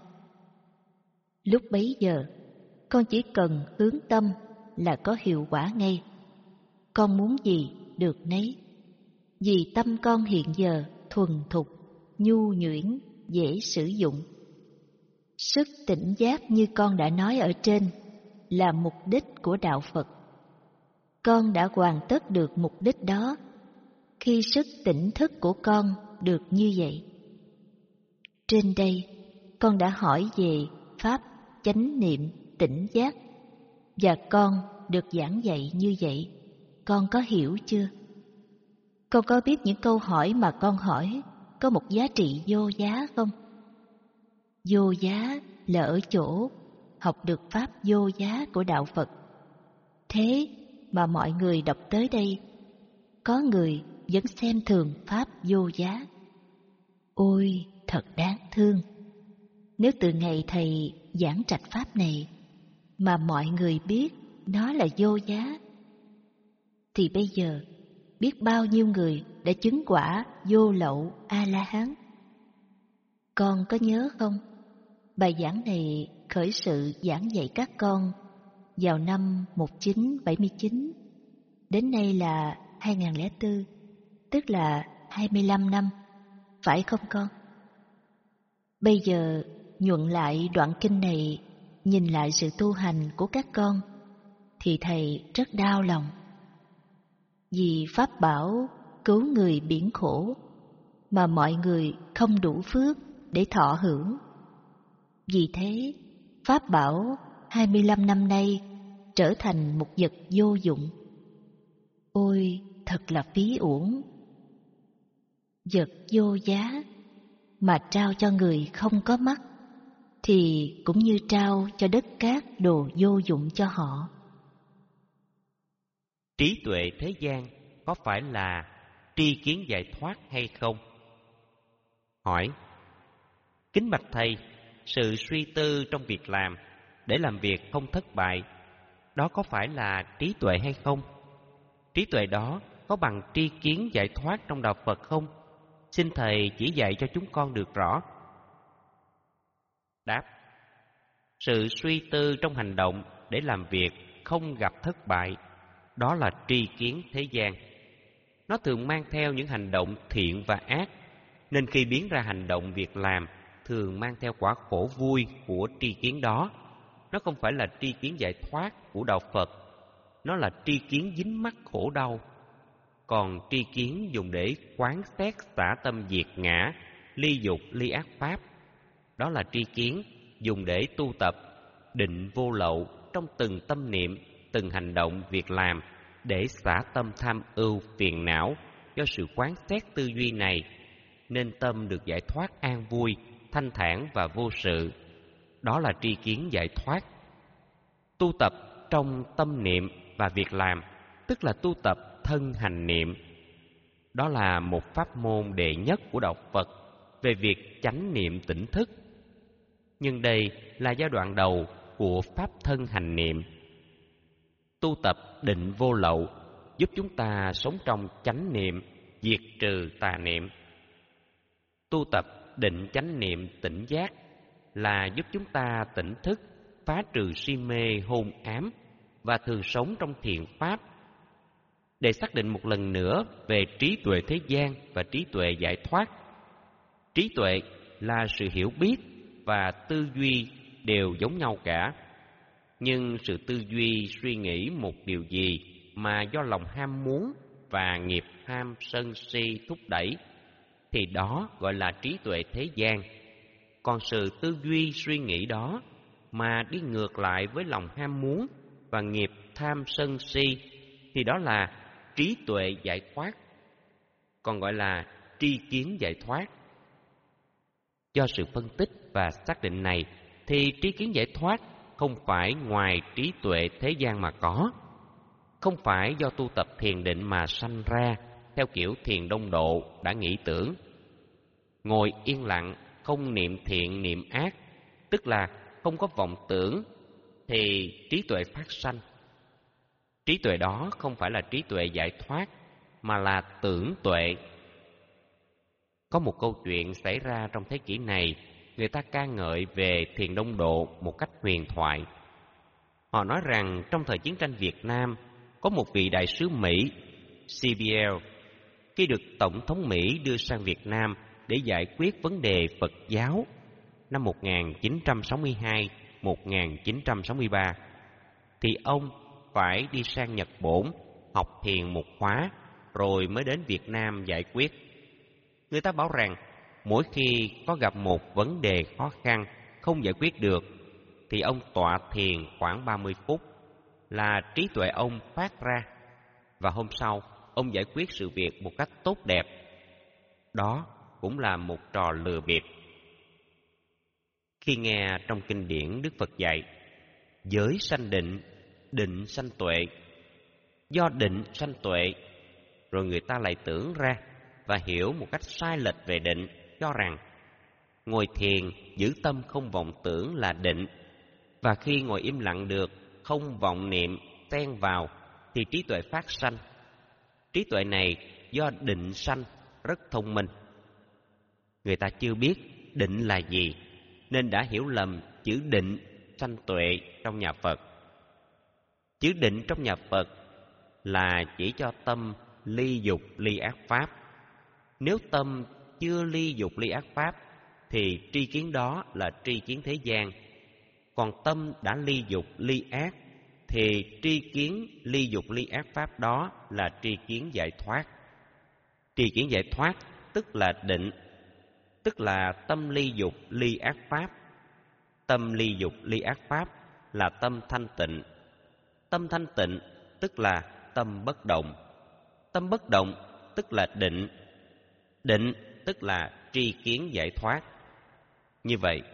Lúc bấy giờ, con chỉ cần hướng tâm là có hiệu quả ngay. Con muốn gì được nấy, vì tâm con hiện giờ thuần thục, nhu nhuyễn, dễ sử dụng. Sức tỉnh giác như con đã nói ở trên là mục đích của đạo Phật. Con đã hoàn tất được mục đích đó khi sức tỉnh thức của con được như vậy. Trên đây, con đã hỏi về pháp chánh niệm tỉnh giác, và con được giảng dạy như vậy. Con có hiểu chưa? Con có biết những câu hỏi mà con hỏi có một giá trị vô giá không? Vô giá là ở chỗ học được pháp vô giá của đạo Phật. Thế mà mọi người đọc tới đây, có người vẫn xem thường pháp vô giá. Ôi, thật đáng thương! Nếu từ ngày thầy giảng trạch pháp này mà mọi người biết nó là vô giá, thì bây giờ biết bao nhiêu người đã chứng quả vô lậu A-la-hán. Con có nhớ không? Bài giảng này khởi sự giảng dạy các con vào năm một nghìn chín trăm bảy mươi chín, đến nay là hai nghìn không trăm lẻ bốn, tức là hai mươi lăm năm, phải không con? Bây giờ nhuận lại đoạn kinh này, nhìn lại sự tu hành của các con, thì thầy rất đau lòng. Vì pháp bảo cứu người biển khổ mà mọi người không đủ phước để thọ hưởng. Vì thế, pháp bảo hai mươi lăm năm nay trở thành một vật vô dụng. Ôi, thật là phí uổng! Vật vô giá mà trao cho người không có mắt, thì cũng như trao cho đất cát đồ vô dụng cho họ. Trí tuệ thế gian có phải là tri kiến giải thoát hay không? Hỏi: Kính bạch thầy, sự suy tư trong việc làm để làm việc không thất bại, đó có phải là trí tuệ hay không? Trí tuệ đó có bằng tri kiến giải thoát trong đạo Phật không? Xin thầy chỉ dạy cho chúng con được rõ. Đáp: Sự suy tư trong hành động để làm việc không gặp thất bại, đó là tri kiến thế gian. Nó thường mang theo những hành động thiện và ác, nên khi biến ra hành động việc làm thường mang theo quả khổ vui của tri kiến đó. Nó không phải là tri kiến giải thoát của đạo Phật, nó là tri kiến dính mắc khổ đau. Còn tri kiến dùng để quán xét xả tâm diệt ngã, ly dục ly ác pháp, đó là tri kiến dùng để tu tập định vô lậu trong từng tâm niệm, từng hành động việc làm, để xả tâm tham ưu phiền não. Do sự quán xét tư duy này nên tâm được giải thoát an vui, thanh thản và vô sự. Đó là tri kiến giải thoát. Tu tập trong tâm niệm và việc làm, tức là tu tập thân hành niệm. Đó là một pháp môn đệ nhất của đạo Phật về việc chánh niệm tỉnh thức. Nhưng đây là giai đoạn đầu của pháp thân hành niệm. Tu tập định vô lậu giúp chúng ta sống trong chánh niệm, diệt trừ tà niệm. Tu tập định chánh niệm tỉnh giác là giúp chúng ta tỉnh thức, phá trừ si mê hôn ám và thường sống trong thiện pháp. Để xác định một lần nữa về trí tuệ thế gian và trí tuệ giải thoát. Trí tuệ là sự hiểu biết và tư duy đều giống nhau cả. Nhưng sự tư duy suy nghĩ một điều gì mà do lòng ham muốn và nghiệp ham sân si thúc đẩy, thì đó gọi là trí tuệ thế gian. Còn sự tư duy suy nghĩ đó mà đi ngược lại với lòng ham muốn và nghiệp tham sân si, thì đó là trí tuệ giải thoát, còn gọi là tri kiến giải thoát. Do sự phân tích và xác định này, thì trí kiến giải thoát không phải ngoài trí tuệ thế gian mà có, không phải do tu tập thiền định mà sanh ra theo kiểu thiền đông độ đã nghĩ tưởng. Ngồi yên lặng, không niệm thiện niệm ác, tức là không có vọng tưởng, thì trí tuệ phát sanh. Trí tuệ đó không phải là trí tuệ giải thoát, mà là tưởng tuệ. Có một câu chuyện xảy ra trong thế kỷ này, người ta ca ngợi về thiền đông độ một cách huyền thoại. Họ nói rằng trong thời chiến tranh Việt Nam, có một vị đại sứ Mỹ, C B L, khi được Tổng thống Mỹ đưa sang Việt Nam để giải quyết vấn đề Phật giáo năm một nghìn chín trăm sáu mươi hai đến một nghìn chín trăm sáu mươi ba, thì ông phải đi sang Nhật Bổn học thiền một khóa rồi mới đến Việt Nam giải quyết. Người ta bảo rằng mỗi khi có gặp một vấn đề khó khăn không giải quyết được, thì ông tọa thiền khoảng ba mươi phút là trí tuệ ông phát ra, và hôm sau ông giải quyết sự việc một cách tốt đẹp. Đó cũng là một trò lừa bịp. Khi nghe trong kinh điển Đức Phật dạy giới sanh định, định sanh tuệ, do định sanh tuệ, rồi người ta lại tưởng ra và hiểu một cách sai lệch về định, cho rằng ngồi thiền giữ tâm không vọng tưởng là định, và khi ngồi im lặng được, không vọng niệm xen vào, thì trí tuệ phát sanh. Trí tuệ này do định sanh, rất thông minh. Người ta chưa biết định là gì, nên đã hiểu lầm chữ định sanh tuệ trong nhà Phật. Chữ định trong nhà Phật là chỉ cho tâm ly dục ly ác pháp. Nếu tâm chưa ly dục ly ác pháp, thì tri kiến đó là tri kiến thế gian. Còn tâm đã ly dục ly ác, thì tri kiến ly dục ly ác pháp đó là tri kiến giải thoát. Tri kiến giải thoát tức là định, tức là tâm ly dục ly ác pháp. Tâm ly dục ly ác pháp là tâm thanh tịnh. Tâm thanh tịnh tức là tâm bất động. Tâm bất động tức là định. Định tức là tri kiến giải thoát. Như vậy,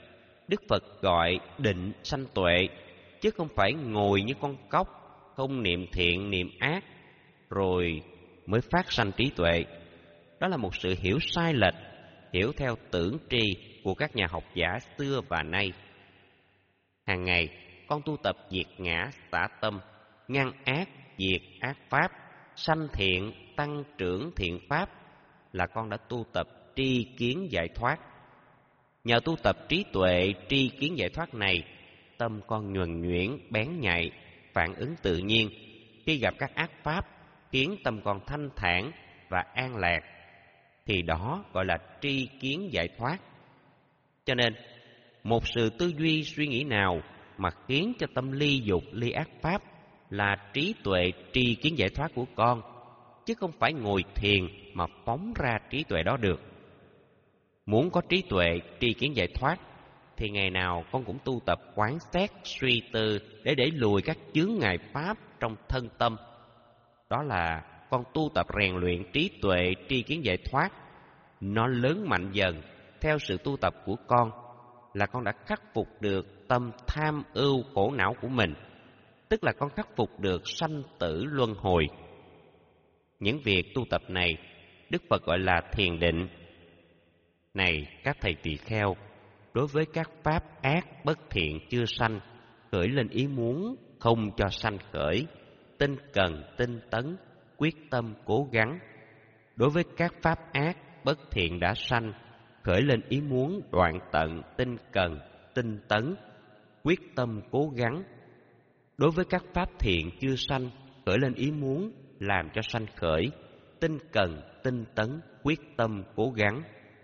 Đức Phật gọi định sanh tuệ, chứ không phải ngồi như con cóc, không niệm thiện niệm ác, rồi mới phát sanh trí tuệ. Đó là một sự hiểu sai lệch, hiểu theo tưởng tri của các nhà học giả xưa và nay. Hàng ngày, con tu tập diệt ngã xả tâm, ngăn ác diệt ác pháp, sanh thiện tăng trưởng thiện pháp, là con đã tu tập tri kiến giải thoát. Nhờ tu tập trí tuệ tri kiến giải thoát này, tâm con nhuần nhuyễn bén nhạy, phản ứng tự nhiên khi gặp các ác pháp, khiến tâm con thanh thản và an lạc, thì đó gọi là tri kiến giải thoát. Cho nên, một sự tư duy suy nghĩ nào mà khiến cho tâm ly dục ly ác pháp là trí tuệ tri kiến giải thoát của con, chứ không phải ngồi thiền mà phóng ra trí tuệ đó được. Muốn có trí tuệ tri kiến giải thoát thì ngày nào con cũng tu tập quán xét suy tư để đẩy lùi các chướng ngại pháp trong thân tâm. Đó là con tu tập rèn luyện trí tuệ tri kiến giải thoát. Nó lớn mạnh dần theo sự tu tập của con, là con đã khắc phục được tâm tham ưu khổ não của mình, tức là con khắc phục được sanh tử luân hồi. Những việc tu tập này Đức Phật gọi là thiền định. Này các thầy tỳ kheo, đối với các pháp ác bất thiện chưa sanh, khởi lên ý muốn không cho sanh khởi, tinh cần tinh tấn, quyết tâm cố gắng. Đối với các pháp ác bất thiện đã sanh, khởi lên ý muốn đoạn tận, tinh cần tinh tấn, quyết tâm cố gắng. Đối với các pháp thiện chưa sanh, khởi lên ý muốn làm cho sanh khởi, tinh cần tinh tấn, quyết tâm cố gắng.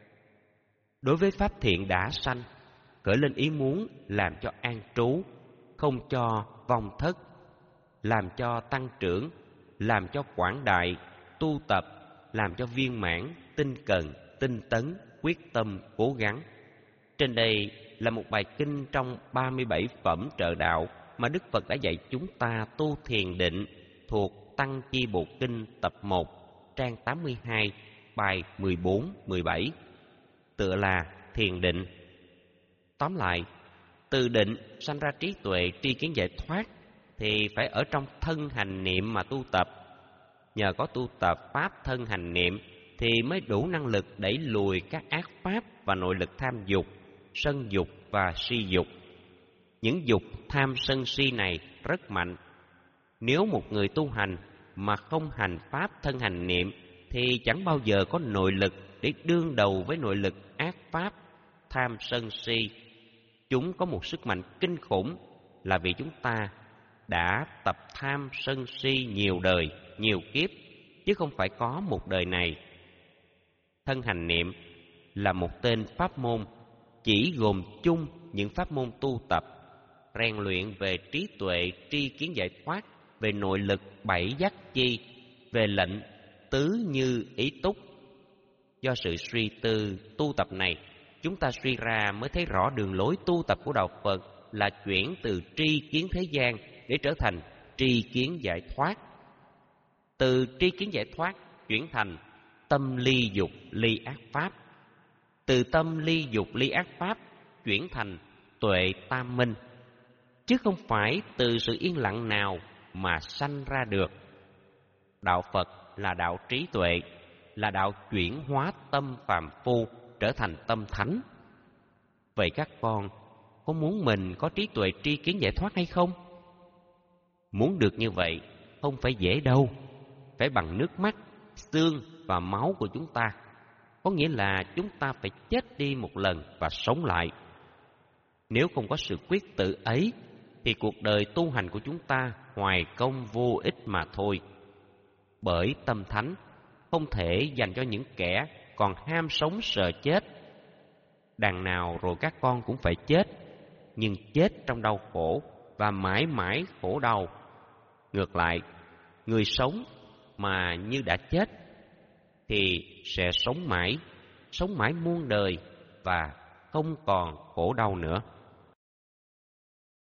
Đối với pháp thiện đã sanh, khởi lên ý muốn làm cho an trú, không cho vong thất, làm cho tăng trưởng, làm cho quảng đại, tu tập, làm cho viên mãn, tinh cần, tinh tấn, quyết tâm, cố gắng. Trên đây là một bài kinh trong ba mươi bảy phẩm trợ đạo mà Đức Phật đã dạy chúng ta tu thiền định, thuộc Tăng Chi Bộ Kinh tập một, trang tám mươi hai, bài mười bốn, mười bảy. Tựa là thiền định. Tóm lại, từ định sanh ra trí tuệ tri kiến giải thoát thì phải ở trong thân hành niệm mà tu tập. Nhờ có tu tập pháp thân hành niệm thì mới đủ năng lực đẩy lùi các ác pháp và nội lực tham dục, sân dục và si dục. Những dục tham sân si này rất mạnh. Nếu một người tu hành mà không hành pháp thân hành niệm thì chẳng bao giờ có nội lực để đương đầu với nội lực ác pháp tham sân si. Chúng có một sức mạnh kinh khủng là vì chúng ta đã tập tham sân si nhiều đời, nhiều kiếp, chứ không phải có một đời này. Thân hành niệm là một tên pháp môn chỉ gồm chung những pháp môn tu tập, rèn luyện về trí tuệ tri kiến giải thoát, về nội lực bảy giác chi, về lệnh tứ như ý túc. Do sự suy tư tu tập này, chúng ta suy ra mới thấy rõ đường lối tu tập của đạo Phật là chuyển từ tri kiến thế gian để trở thành tri kiến giải thoát. Từ tri kiến giải thoát chuyển thành tâm ly dục ly ác pháp. Từ tâm ly dục ly ác pháp chuyển thành tuệ tam minh, chứ không phải từ sự yên lặng nào mà sanh ra được. Đạo Phật là đạo trí tuệ, là đạo chuyển hóa tâm phàm phu trở thành tâm thánh. Vậy các con có muốn mình có trí tuệ tri kiến giải thoát hay không? Muốn được như vậy không phải dễ đâu, phải bằng nước mắt, xương và máu của chúng ta. Có nghĩa là chúng ta phải chết đi một lần và sống lại. Nếu không có sự quyết tự ấy thì cuộc đời tu hành của chúng ta hoài công vô ích mà thôi. Bởi tâm thánh không thể dành cho những kẻ còn ham sống sợ chết. Đằng nào rồi các con cũng phải chết, nhưng chết trong đau khổ và mãi mãi khổ đau. Ngược lại, người sống mà như đã chết thì sẽ sống mãi, sống mãi muôn đời và không còn khổ đau nữa.